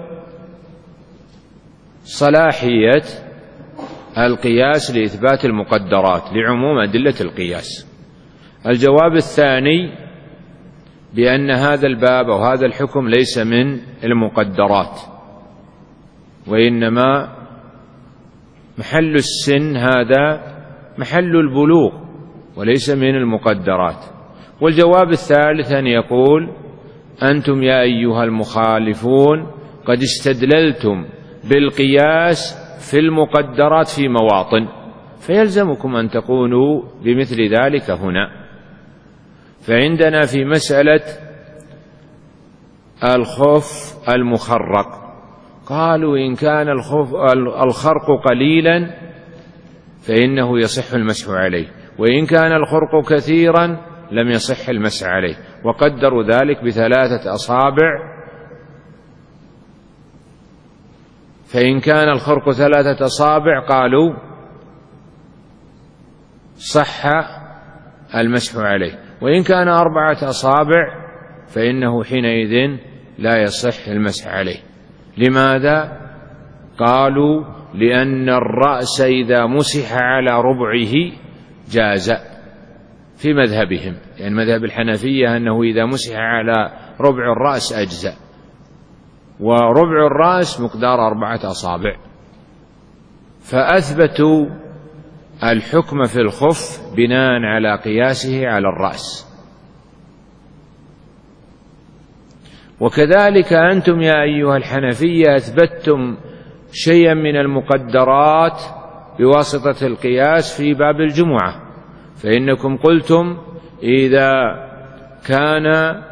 صلاحية القياس لإثبات المقدرات لعموم أدلة القياس. الجواب الثاني بأن هذا الباب أو هذا الحكم ليس من المقدرات، وإنما محل السن هذا محل البلوغ وليس من المقدرات. والجواب الثالث أن يقول أنتم يا أيها المخالفون قد استدللتم بالقياس في المقدرات في مواطن، فيلزمكم أن تكونوا بمثل ذلك هنا. فعندنا في مسألة الخف المخرق قالوا إن كان الخرق قليلا فإنه يصح المسح عليه، وإن كان الخرق كثيرا لم يصح المسح عليه، وقدروا ذلك بثلاثة أصابع. فإن كان الخرق ثلاثة أصابع قالوا صح المسح عليه، وإن كان أربعة أصابع فإنه حينئذ لا يصح المسح عليه. لماذا؟ قالوا لأن الرأس إذا مسح على ربعه جاز في مذهبهم، يعني مذهب الحنفية أنه إذا مسح على ربع الرأس أجزأ، وربع الرأس مقدار أربعة أصابع، فأثبتوا الحكم في الخف بناء على قياسه على الرأس. وكذلك أنتم يا أيها الحنفية أثبتتم شيئا من المقدرات بواسطة القياس في باب الجمعة، فإنكم قلتم إذا كان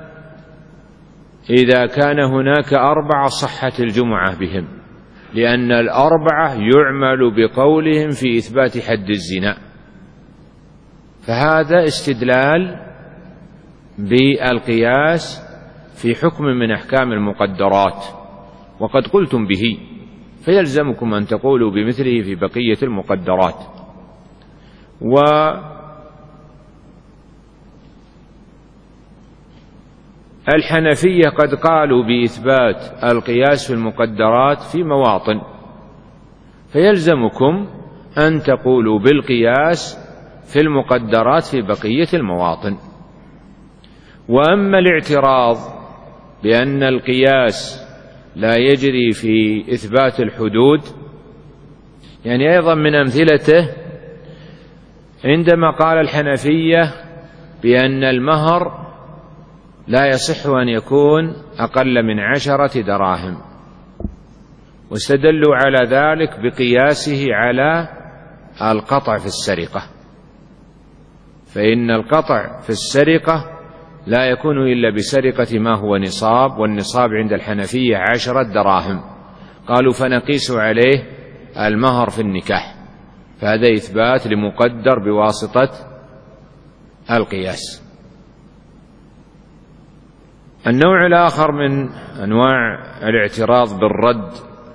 إذا كان هناك أربعة صحت الجمعة بهم، لأن الأربعة يعمل بقولهم في إثبات حد الزنا. فهذا استدلال بالقياس في حكم من أحكام المقدرات، وقد قلتم به، فيلزمكم أن تقولوا بمثله في بقية المقدرات. والحنفية قد قالوا بإثبات القياس في المقدرات في مواطن، فيلزمكم أن تقولوا بالقياس في المقدرات في بقية المواطن. وأما الاعتراض بأن القياس لا يجري في إثبات الحدود، يعني أيضا من أمثلته عندما قال الحنفية بأن المهر لا يصح أن يكون أقل من عشرة دراهم، واستدلوا على ذلك بقياسه على القطع في السرقة، فإن القطع في السرقة لا يكون إلا بسرقة ما هو نصاب، والنصاب عند الحنفية عشرة دراهم. قالوا فنقيس عليه المهر في النكاح، فهذا إثبات لمقدر بواسطة القياس. النوع الآخر من أنواع الاعتراض بالرد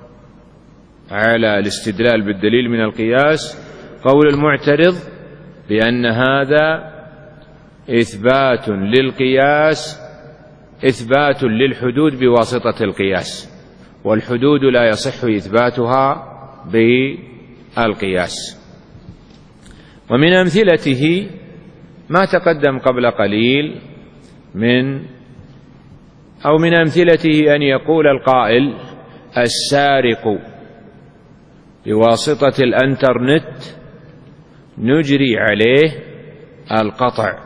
على الاستدلال بالدليل من القياس قول المعترض بأن هذا إثبات للقياس، إثبات للحدود بواسطة القياس، والحدود لا يصح إثباتها بالقياس. ومن أمثلته ما تقدم قبل قليل من أو من أمثلته أن يقول القائل السارق بواسطة الانترنت نجري عليه القطع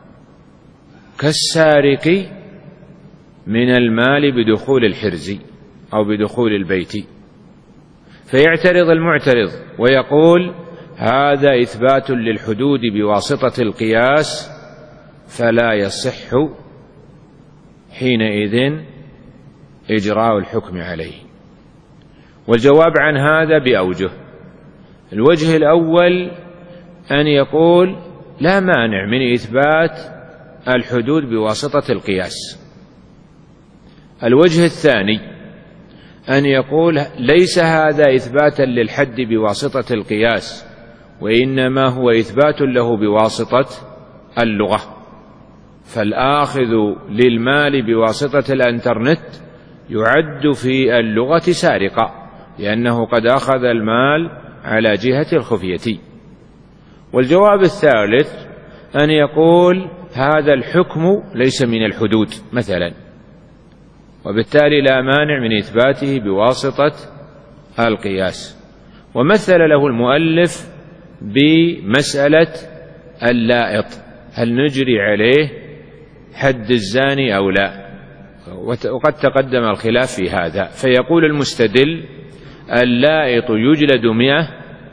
كالسارق من المال بدخول الحرز أو بدخول البيت. فيعترض المعترض ويقول هذا إثبات للحدود بواسطة القياس فلا يصح حينئذ إجراء الحكم عليه. والجواب عن هذا بأوجه. الوجه الأول أن يقول لا مانع من إثبات الحدود بواسطة القياس. الوجه الثاني أن يقول ليس هذا إثباتا للحد بواسطة القياس، وإنما هو إثبات له بواسطة اللغة، فالآخذ للمال بواسطة الانترنت يعد في اللغة سارقة، لأنه قد أخذ المال على جهة الخفية. والجواب الثالث أن يقول هذا الحكم ليس من الحدود مثلا، وبالتالي لا مانع من إثباته بواسطة القياس. ومثل له المؤلف بمسألة اللائط، هل نجري عليه حد الزاني أو لا، وقد تقدم الخلاف في هذا. فيقول المستدل اللائط يجلد مئة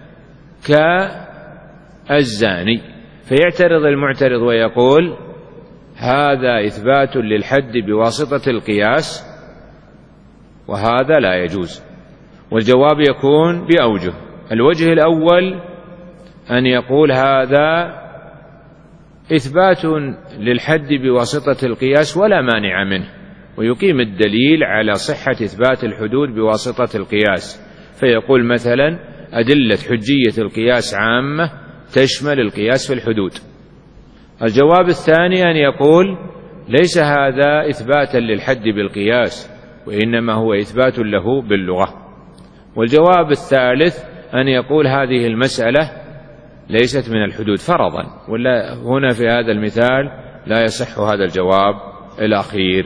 كالزاني، فيعترض المعترض ويقول هذا إثبات للحد بواسطة القياس وهذا لا يجوز. والجواب يكون بأوجه. الوجه الأول أن يقول هذا إثبات للحد بواسطة القياس ولا مانع منه، ويقيم الدليل على صحة إثبات الحدود بواسطة القياس، فيقول مثلا أدلة حجية القياس عامة تشمل القياس في الحدود. الجواب الثاني أن يقول ليس هذا إثباتا للحد بالقياس، وإنما هو إثبات له باللغة. والجواب الثالث أن يقول هذه المسألة ليست من الحدود فرضا، ولا هنا في هذا المثال لا يصح هذا الجواب الأخير.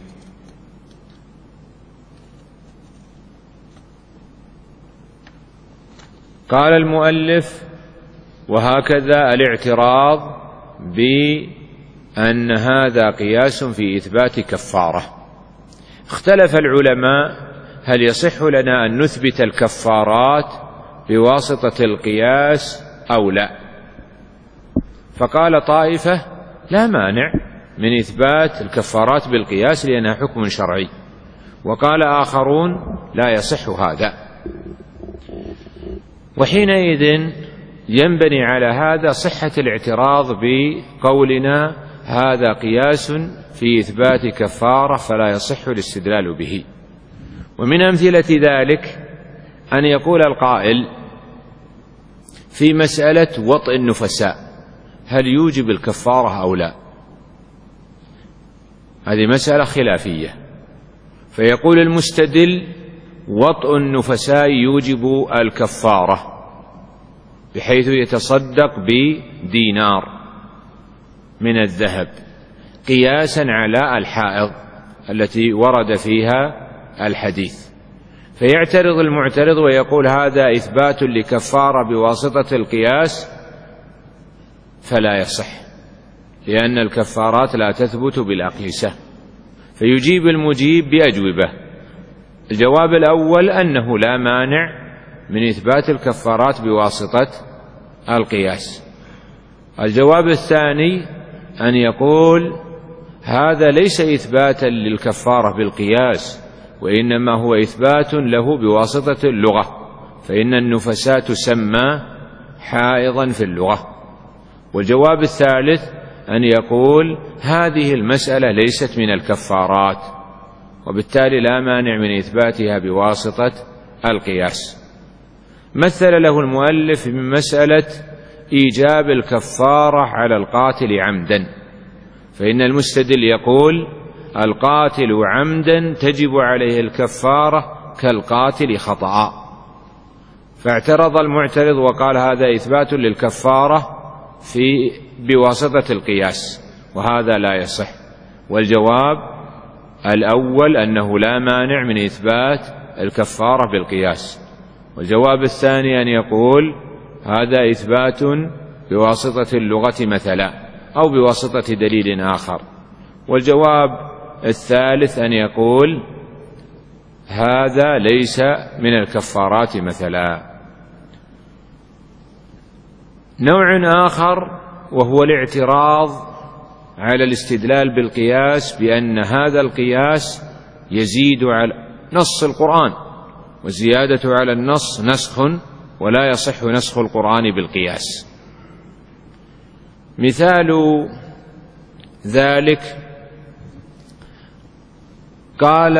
قال المؤلف: وهكذا الاعتراض بأن هذا قياس في إثبات كفارة. اختلف العلماء هل يصح لنا أن نثبت الكفارات بواسطة القياس أو لا، فقال طائفة لا مانع من إثبات الكفارات بالقياس لأنها حكم شرعي، وقال آخرون لا يصح هذا. وحينئذ ينبني على هذا صحة الاعتراض بقولنا هذا قياس في إثبات كفارة فلا يصح الاستدلال به. ومن أمثلة ذلك أن يقول القائل في مسألة وطئ النفساء هل يوجب الكفارة أو لا؟ هذه مسألة خلافية، فيقول المستدل وطئ النفساء يوجب الكفارة بحيث يتصدق بدينار من الذهب قياسا على الحائض التي ورد فيها الحديث. فيعترض المعترض ويقول هذا إثبات لكفارة بواسطة القياس فلا يصح، لأن الكفارات لا تثبت بالأقيسة. فيجيب المجيب بأجوبة. الجواب الأول أنه لا مانع من إثبات الكفارات بواسطة القياس. الجواب الثاني أن يقول هذا ليس إثباتا للكفارة بالقياس، وإنما هو إثبات له بواسطة اللغة، فإن النفساء تسمى حائضا في اللغة. والجواب الثالث أن يقول هذه المسألة ليست من الكفارات، وبالتالي لا مانع من إثباتها بواسطة القياس. مثل له المؤلف من مسألة إيجاب الكفارة على القاتل عمدا، فإن المستدل يقول القاتل عمدا تجب عليه الكفارة كالقاتل خطأ، فاعترض المعترض وقال هذا إثبات للكفارة في بواسطة القياس وهذا لا يصح. والجواب الأول أنه لا مانع من إثبات الكفارة بالقياس. والجواب الثاني أن يقول هذا إثبات بواسطة اللغة مثلا أو بواسطة دليل آخر. والجواب الثالث أن يقول هذا ليس من الكفارات مثلا. نوع آخر وهو الاعتراض على الاستدلال بالقياس بأن هذا القياس يزيد على نص القرآن، والزيادة على النص نسخ ولا يصح نسخ القرآن بالقياس. مثال ذلك قال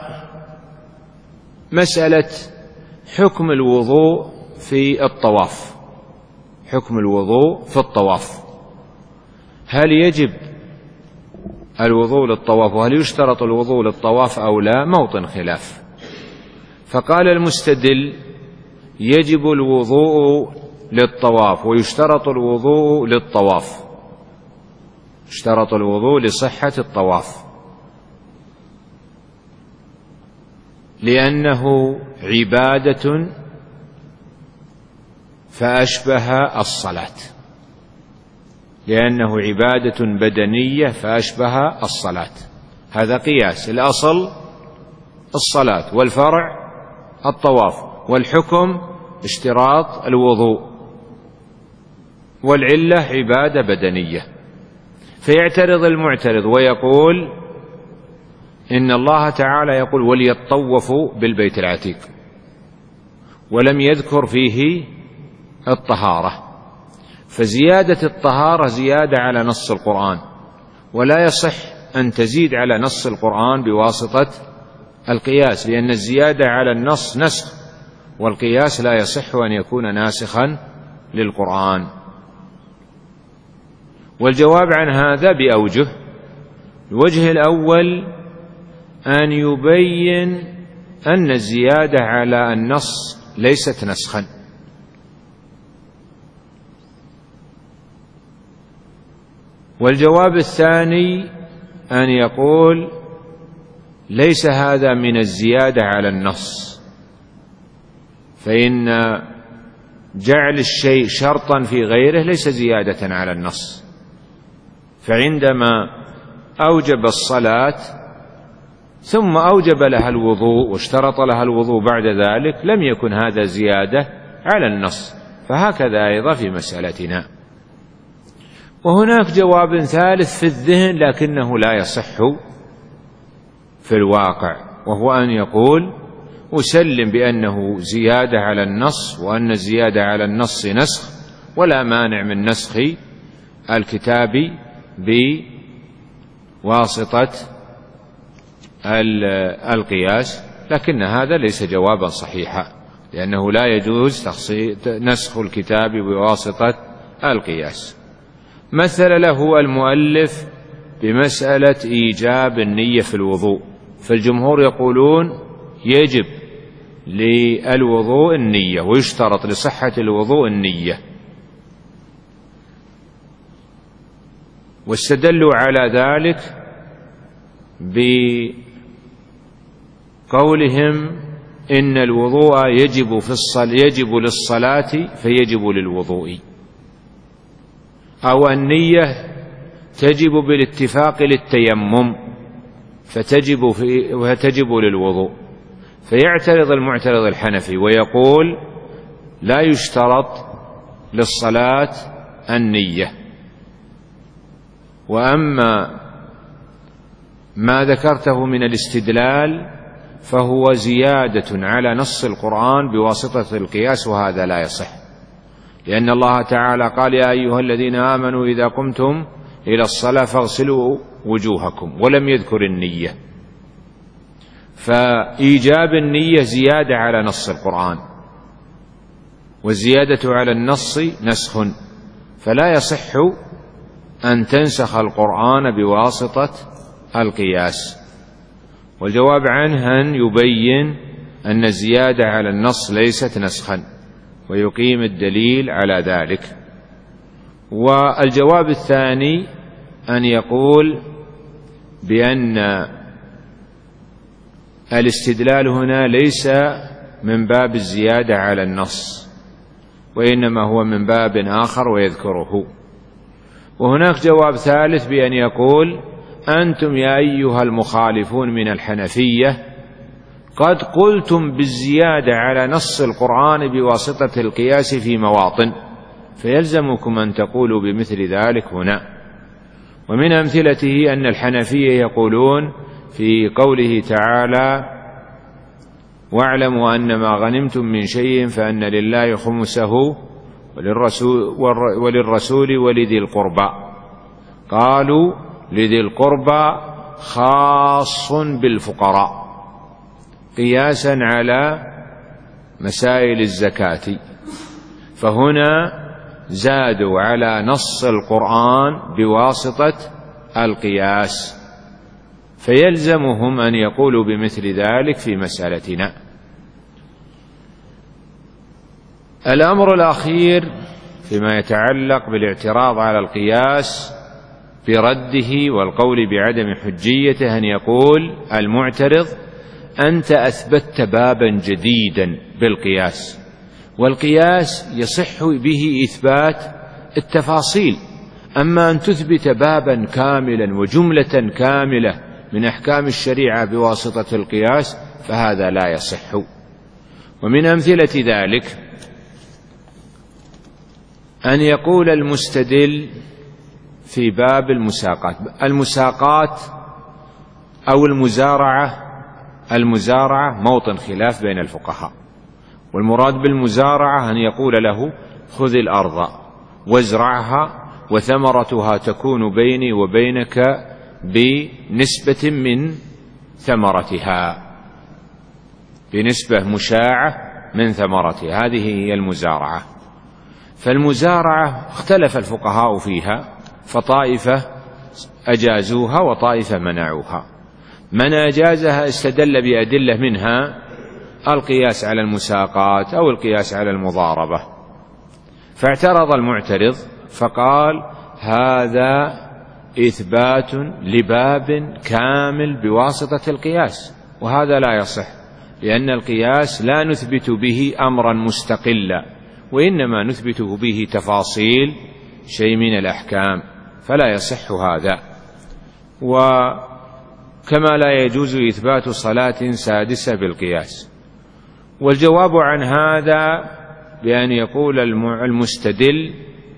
مسألة حكم الوضوء في الطواف، حكم الوضوء في الطواف، هل يجب الوضوء للطواف وهل يشترط الوضوء للطواف أو لا؟ موطن خلاف. فقال المستدل يجب الوضوء للطواف ويشترط الوضوء للطواف، اشترط الوضوء لصحة الطواف لأنه عبادة فأشبه الصلاة، لأنه عبادة بدنية فأشبه الصلاة. هذا قياس، الأصل الصلاة والفرع الطواف، والحكم اشتراط الوضوء، والعلة عبادة بدنية. فيعترض المعترض ويقول إن الله تعالى يقول وليطوفوا بالبيت العتيق، ولم يذكر فيه الطهارة، فزيادة الطهارة زيادة على نص القرآن، ولا يصح أن تزيد على نص القرآن بواسطة القياس، لأن الزيادة على النص نسخ، والقياس لا يصح أن يكون ناسخا للقرآن. والجواب عن هذا بأوجه. الوجه الأول أن يبين أن الزيادة على النص ليست نسخا، والجواب الثاني أن يقول ليس هذا من الزيادة على النص، فإن جعل الشيء شرطا في غيره ليس زيادة على النص، فعندما أوجب الصلاة ثم أوجب لها الوضوء واشترط لها الوضوء بعد ذلك لم يكن هذا زيادة على النص، فهكذا أيضا في مسألتنا. وهناك جواب ثالث في الذهن لكنه لا يصح في الواقع، وهو أن يقول أسلم بأنه زيادة على النص، وأن الزيادة على النص نسخ، ولا مانع من نسخ الكتاب بواسطة القياس، لكن هذا ليس جوابا صحيحا، لأنه لا يجوز نسخ الكتاب بواسطة القياس. مثل له المؤلف بمسألة إيجاب النية في الوضوء، فالجمهور يقولون يجب للوضوء النية، ويشترط لصحة الوضوء النية، واستدلوا على ذلك بقولهم إن الوضوء يجب في الصلاة يجب للصلاة فيجب للوضوء، أو النية تجب بالاتفاق للتيمم فتجب, في فتجب للوضوء. فيعترض المعترض الحنفي ويقول لا يشترط للصلاة النية، وأما ما ذكرته من الاستدلال فهو زيادة على نص القرآن بواسطة القياس، وهذا لا يصح، لأن الله تعالى قال يا أيها الذين آمنوا إذا قمتم إلى الصلاة فاغسلوا وجوهكم، ولم يذكر النية، فإيجاب النية زيادة على نص القرآن، والزيادة على النص نسخ، فلا يصح أن تنسخ القرآن بواسطة القياس. والجواب عنه أن يبين أن الزيادة على النص ليست نسخا، ويقيم الدليل على ذلك. والجواب الثاني أن يقول بأن الاستدلال هنا ليس من باب الزيادة على النص، وإنما هو من باب آخر ويذكره. وهناك جواب ثالث بأن يقول أنتم يا أيها المخالفون من الحنفية قد قلتم بالزيادة على نص القرآن بواسطة القياس في مواطن، فيلزمكم أن تقولوا بمثل ذلك هنا. ومن أمثلته أن الحنفية يقولون في قوله تعالى واعلموا أن ما غنمتم من شيء فأن لله خمسه وللرسول, وللرسول ولذي القربى، قالوا لذي القربى خاص بالفقراء قياسا على مسائل الزكاة، فهنا زادوا على نص القرآن بواسطة القياس، فيلزمهم أن يقولوا بمثل ذلك في مسألتنا. الأمر الأخير فيما يتعلق بالاعتراض على القياس برده والقول بعدم حجيته أن يقول المعترض أنت أثبتت بابا جديدا بالقياس، والقياس يصح به إثبات التفاصيل، أما أن تثبت بابا كاملا وجملة كاملة من أحكام الشريعة بواسطة القياس فهذا لا يصح. ومن أمثلة ذلك أن يقول المستدل في باب المساقات، المساقات أو المزارعة، المزارعة موطن خلاف بين الفقهاء، والمراد بالمزارعة أن يقول له خذ الأرض وازرعها وثمرتها تكون بيني وبينك بنسبة من ثمرتها، بنسبة مشاعة من ثمرتها. هذه هي المزارعة. فالمزارعة اختلف الفقهاء فيها، فطائفة أجازوها وطائفة منعوها. من أجازها استدل بأدلة منها القياس على المساقات أو القياس على المضاربة. فاعترض المعترض فقال: هذا إثبات لباب كامل بواسطة القياس، وهذا لا يصح، لأن القياس لا نثبت به أمرا مستقلا، وإنما نثبت به تفاصيل شيء من الأحكام، فلا يصح هذا. وكما لا يجوز إثبات صلاة سادسة بالقياس. والجواب عن هذا بأن يقول المستدل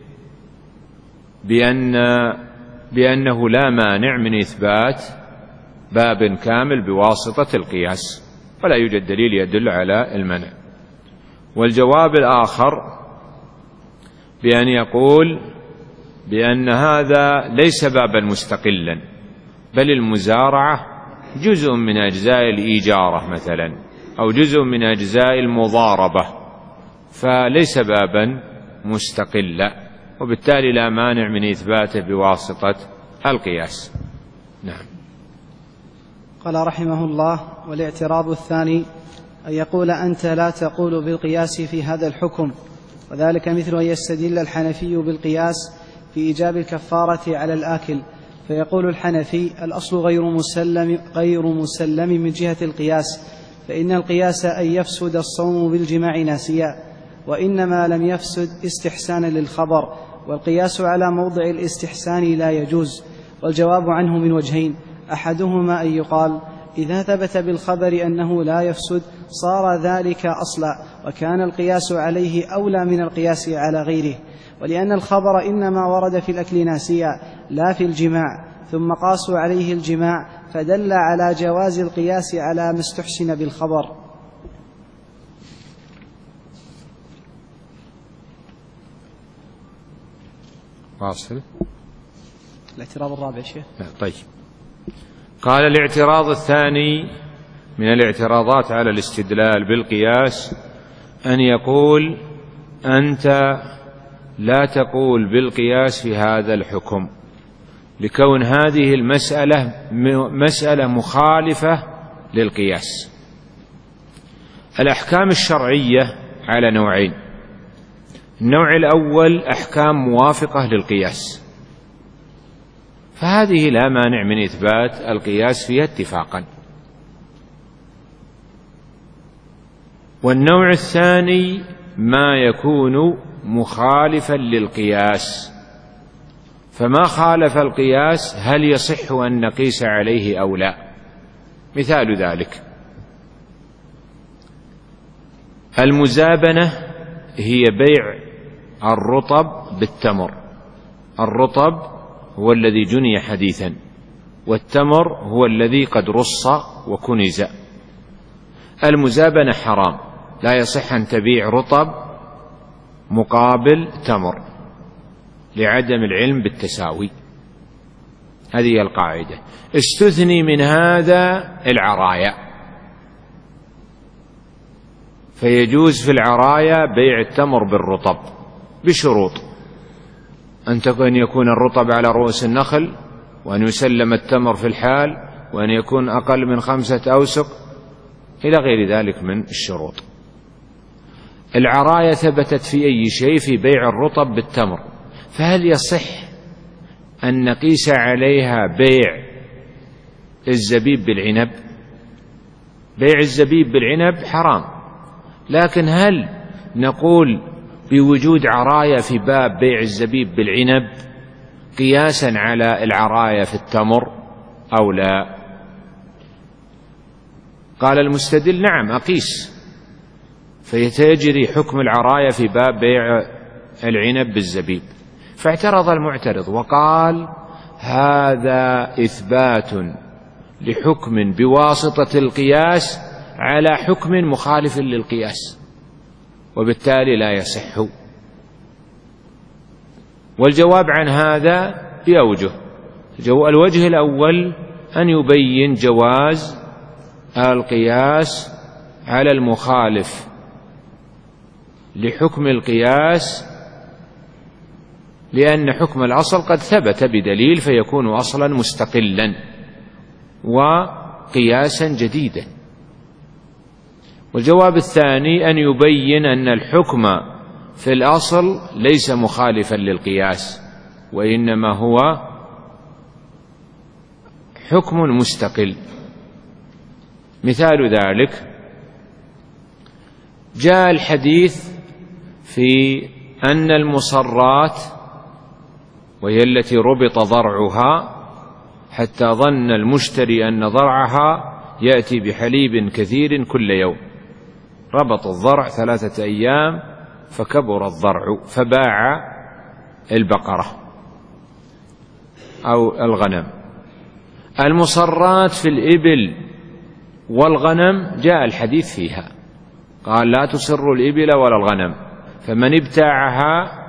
بأن بأنه لا مانع من إثبات باب كامل بواسطة القياس، ولا يوجد دليل يدل على المنع. والجواب الآخر بأن يقول بأن هذا ليس بابا مستقلا، بل المزارعة جزء من أجزاء الإيجارة مثلا، أو جزء من أجزاء المضاربة، فليس بابا مستقلا، وبالتالي لا مانع من إثباته بواسطة القياس. نعم. قال رحمه الله: والاعتراض الثاني أن يقول أنت لا تقول بالقياس في هذا الحكم، وذلك مثل أن يستدل الحنفي بالقياس في إيجاب الكفارة على الآكل، فيقول الحنفي: الأصل غير مسلم, غير مسلم من جهة القياس، فإن القياس أن يفسد الصوم بالجماع ناسيا، وإنما لم يفسد استحسانا للخبر، والقياس على موضع الاستحسان لا يجوز. والجواب عنه من وجهين: أحدهما أن يقال إذا ثبت بالخبر أنه لا يفسد صار ذلك أصلا، وكان القياس عليه أولى من القياس على غيره، ولأن الخبر إنما ورد في الأكل ناسيا لا في الجماع، ثم قاسوا عليه الجماع، فدل على جواز القياس على ما استحسن بالخبر. واصل. الاعتراض الرابع شيخ. طيب. قال: الاعتراض الثاني من الاعتراضات على الاستدلال بالقياس أن يقول أنت لا تقول بالقياس في هذا الحكم، لكون هذه المسألة مسألة مخالفة للقياس. الأحكام الشرعية على نوعين: النوع الأول أحكام موافقة للقياس، فهذه لا مانع من إثبات القياس فيها اتفاقا. والنوع الثاني ما يكون مخالفا للقياس، فما خالف القياس هل يصح أن نقيس عليه أو لا؟ مثال ذلك: المزابنة هي بيع الرطب بالتمر. الرطب هو الذي جني حديثا، والتمر هو الذي قد رص وكنز. المزابنة حرام، لا يصح أن تبيع رطب مقابل تمر لعدم العلم بالتساوي. هذه هي القاعدة. استثني من هذا العرايا، فيجوز في العرايا بيع التمر بالرطب بشروط: أن يكون الرطب على رؤوس النخل، وأن يسلم التمر في الحال، وأن يكون أقل من خمسة أوسق، إلى غير ذلك من الشروط. العرايا ثبتت في أي شيء؟ في بيع الرطب بالتمر، فهل يصح أن نقيس عليها بيع الزبيب بالعنب؟ بيع الزبيب بالعنب حرام، لكن هل نقول بوجود عرايا في باب بيع الزبيب بالعنب قياسا على العرايا في التمر أو لا؟ قال المستدل: نعم أقيس، فيتجري حكم العرايا في باب بيع العنب بالزبيب. فاعترض المعترض وقال: هذا إثبات لحكم بواسطة القياس على حكم مخالف للقياس، وبالتالي لا يصح. والجواب عن هذا بأوجه. الوجه الأول أن يبين جواز القياس على المخالف لحكم القياس، لأن حكم الأصل قد ثبت بدليل فيكون أصلا مستقلا وقياسا جديدا. والجواب الثاني أن يبين أن الحكم في الأصل ليس مخالفا للقياس، وإنما هو حكم مستقل. مثال ذلك جاء الحديث في أن المصرات، وهي التي ربط ضرعها حتى ظن المشتري أن ضرعها يأتي بحليب كثير كل يوم، ربط الضرع ثلاثة أيام فكبر الضرع فباع البقرة أو الغنم. المصرات في الإبل والغنم جاء الحديث فيها، قال لا تسر الإبل ولا الغنم، فمن ابتاعها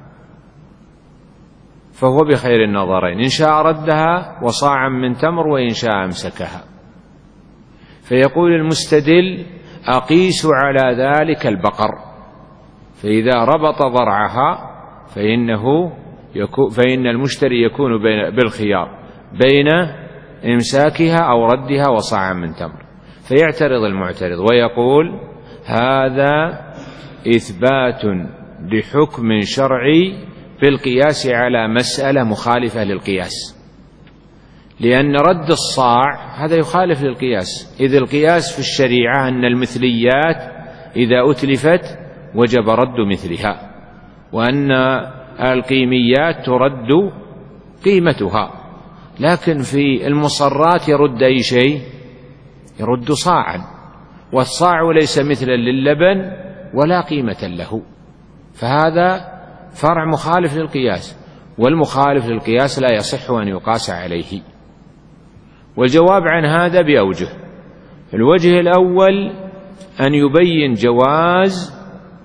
فهو بخير النظرين، إن شاء ردها وصاعا من تمر وإن شاء أمسكها. فيقول المستدل أقيس على ذلك البقر، فإذا ربط ضرعها فإنه يكون فإن المشتري يكون بالخيار بين إمساكها أو ردها وصاعا من تمر. فيعترض المعترض ويقول هذا إثبات لحكم شرعي بالقياس على مسألة مخالفة للقياس، لأن رد الصاع هذا يخالف للقياس، إذ القياس في الشريعة أن المثليات إذا أتلفت وجب رد مثلها، وأن القيميات ترد قيمتها. لكن في المصرات يرد أي شيء؟ يرد صاعا، والصاع ليس مثلا للبن ولا قيمة له، فهذا فرع مخالف للقياس، والمخالف للقياس لا يصح أن يقاس عليه. والجواب عن هذا بأوجه. الوجه الأول أن يبين جواز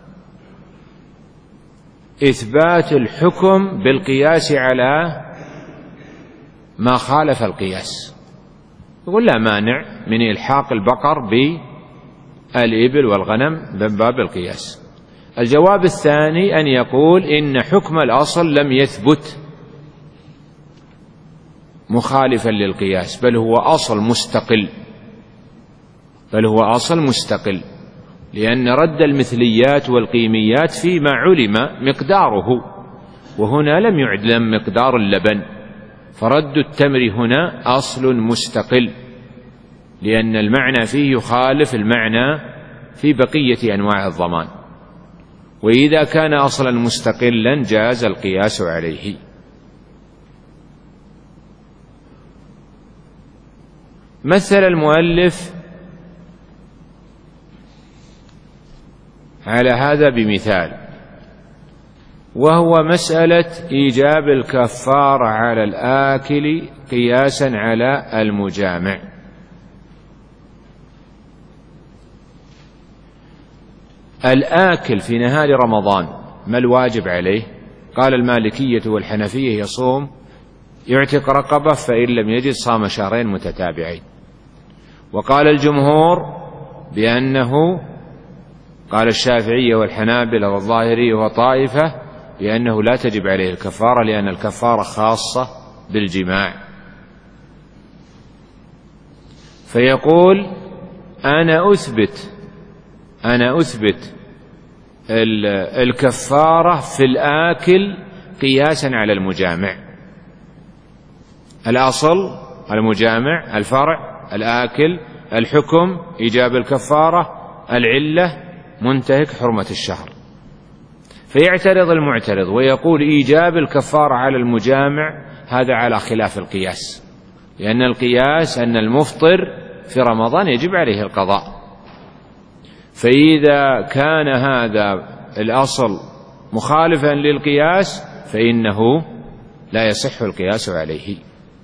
إثبات الحكم بالقياس على ما خالف القياس، يقول لا مانع من إلحاق البقر بالإبل والغنم من باب القياس. الجواب الثاني أن يقول إن حكم الأصل لم يثبت مخالفا للقياس، بل هو أصل مستقل بل هو أصل مستقل لأن رد المثليات والقيميات فيما علم مقداره، وهنا لم يعلم مقدار اللبن، فرد التمر هنا أصل مستقل لأن المعنى فيه يخالف المعنى في بقية أنواع الضمان، وإذا كان أصلا مستقلا جاز القياس عليه. مثل المؤلف على هذا بمثال، وهو مسألة إيجاب الكفارة على الآكل قياسا على المجامع. الآكل في نهار رمضان ما الواجب عليه؟ قال المالكية والحنفية يصوم يعتق رقبة، فإن لم يجد صام شهرين متتابعين. وقال الجمهور بأنه، قال الشافعية والحنابلة والظاهرية وطائفة بأنه لا تجب عليه الكفارة، لأن الكفارة خاصة بالجماع. فيقول أنا أثبت أنا أثبت الكفارة في الآكل قياسا على المجامع. الأصل المجامع، الفرع الآكل، الحكم إيجاب الكفارة، العلة منتهك حرمة الشهر. فيعترض المعترض ويقول إيجاب الكفارة على المجامع هذا على خلاف القياس، لأن القياس أن المفطر في رمضان يجب عليه القضاء، فإذا كان هذا الأصل مخالفا للقياس فإنه لا يصح القياس عليه.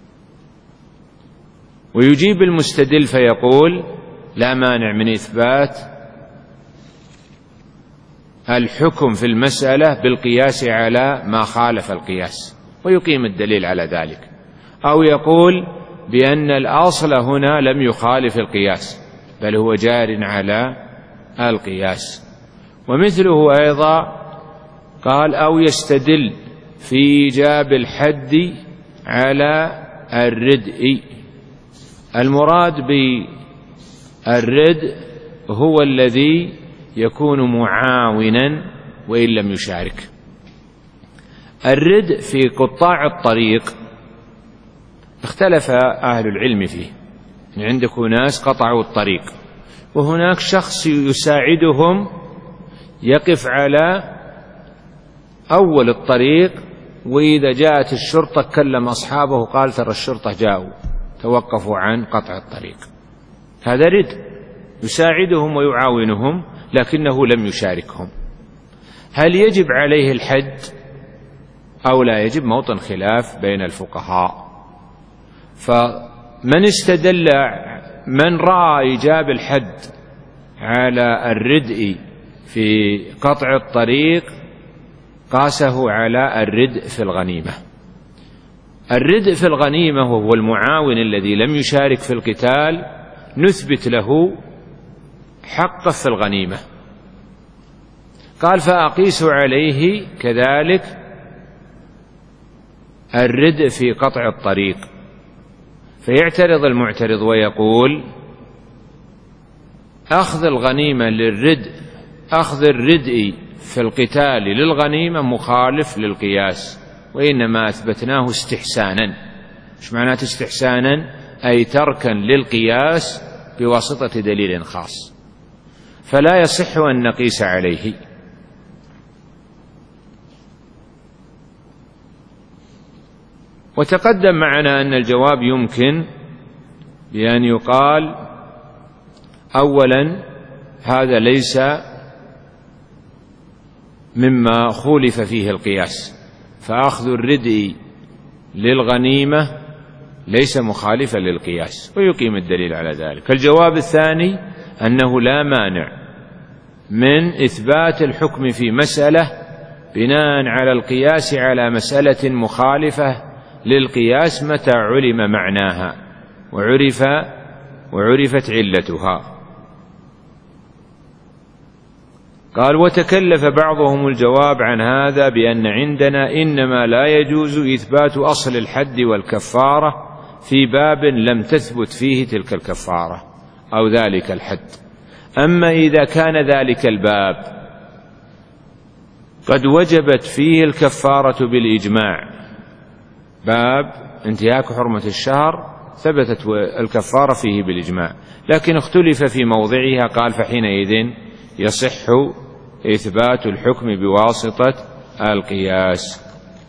ويجيب المستدل فيقول لا مانع من إثبات الحكم في المسألة بالقياس على ما خالف القياس ويقيم الدليل على ذلك، أو يقول بأن الأصل هنا لم يخالف القياس بل هو جار على القياس. ومثله أيضا قال أو يستدل في إيجاب الحد على الردء. المراد بالردء هو الذي يكون معاونا وإن لم يشارك. الردء في قطاع الطريق اختلف أهل العلم فيه، عندك ناس قطعوا الطريق وهناك شخص يساعدهم يقف على أول الطريق، وإذا جاءت الشرطة كلم أصحابه قال ترى الشرطة جاءوا توقفوا عن قطع الطريق. هذا رد يساعدهم ويعاونهم لكنه لم يشاركهم. هل يجب عليه الحد أو لا يجب؟ موطن خلاف بين الفقهاء. فمن استدل من رأى إيجاب الحد على الردء في قطع الطريق قاسه على الردء في الغنيمة. الردء في الغنيمة وهو المعاون الذي لم يشارك في القتال نثبت له حقه في الغنيمة. قال فأقيس عليه كذلك الردء في قطع الطريق. فيعترض المعترض ويقول أخذ الغنيمة للردء أخذ الردء في القتال للغنيمة مخالف للقياس، وإنما أثبتناه استحسانا. إيش معناته استحسانا؟ أي تركا للقياس بواسطة دليل خاص، فلا يصح أن نقيس عليه. وتقدم معنا أن الجواب يمكن بأن يقال أولا هذا ليس مما خولف فيه القياس، فأخذ الردء للغنيمة ليس مخالفا للقياس ويقيم الدليل على ذلك. الجواب الثاني أنه لا مانع من إثبات الحكم في مسألة بناء على القياس على مسألة مخالفة للقياس متى علم معناها وعرف وعرفت علتها. قال وتكلف بعضهم الجواب عن هذا بأن عندنا إنما لا يجوز إثبات أصل الحد والكفارة في باب لم تثبت فيه تلك الكفارة أو ذلك الحد. أما إذا كان ذلك الباب قد وجبت فيه الكفارة بالإجماع، باب انتهاك حرمة الشهر ثبتت الكفارة فيه بالإجماع، لكن اختلف في موضعها، قال فحينئذ يصح إثبات الحكم بواسطة القياس.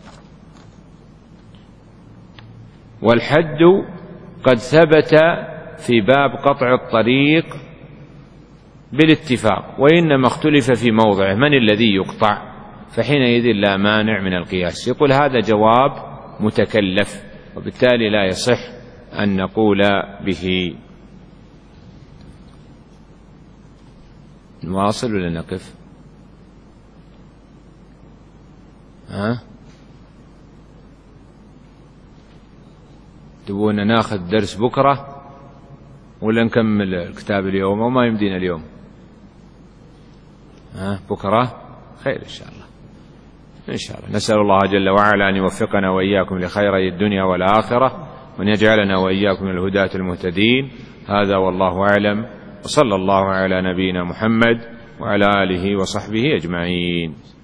والحد قد ثبت في باب قطع الطريق بالاتفاق، وإنما اختلف في موضعه من الذي يقطع، فحينئذ لا مانع من القياس. يقول هذا جواب متكلف وبالتالي لا يصح أن نقول به. نواصل ولا نقف؟ ها؟ تبون ناخذ درس بكرة ولا نكمل الكتاب اليوم أو ما يمدينا اليوم؟ ها بكرة خير إن شاء الله. إن شاء الله نسأل الله جل وعلا أن يوفقنا وإياكم لخيري الدنيا والآخرة وأن يجعلنا وإياكم من الهداة المهتدين. هذا والله أعلم، وصلى الله على نبينا محمد وعلى آله وصحبه أجمعين.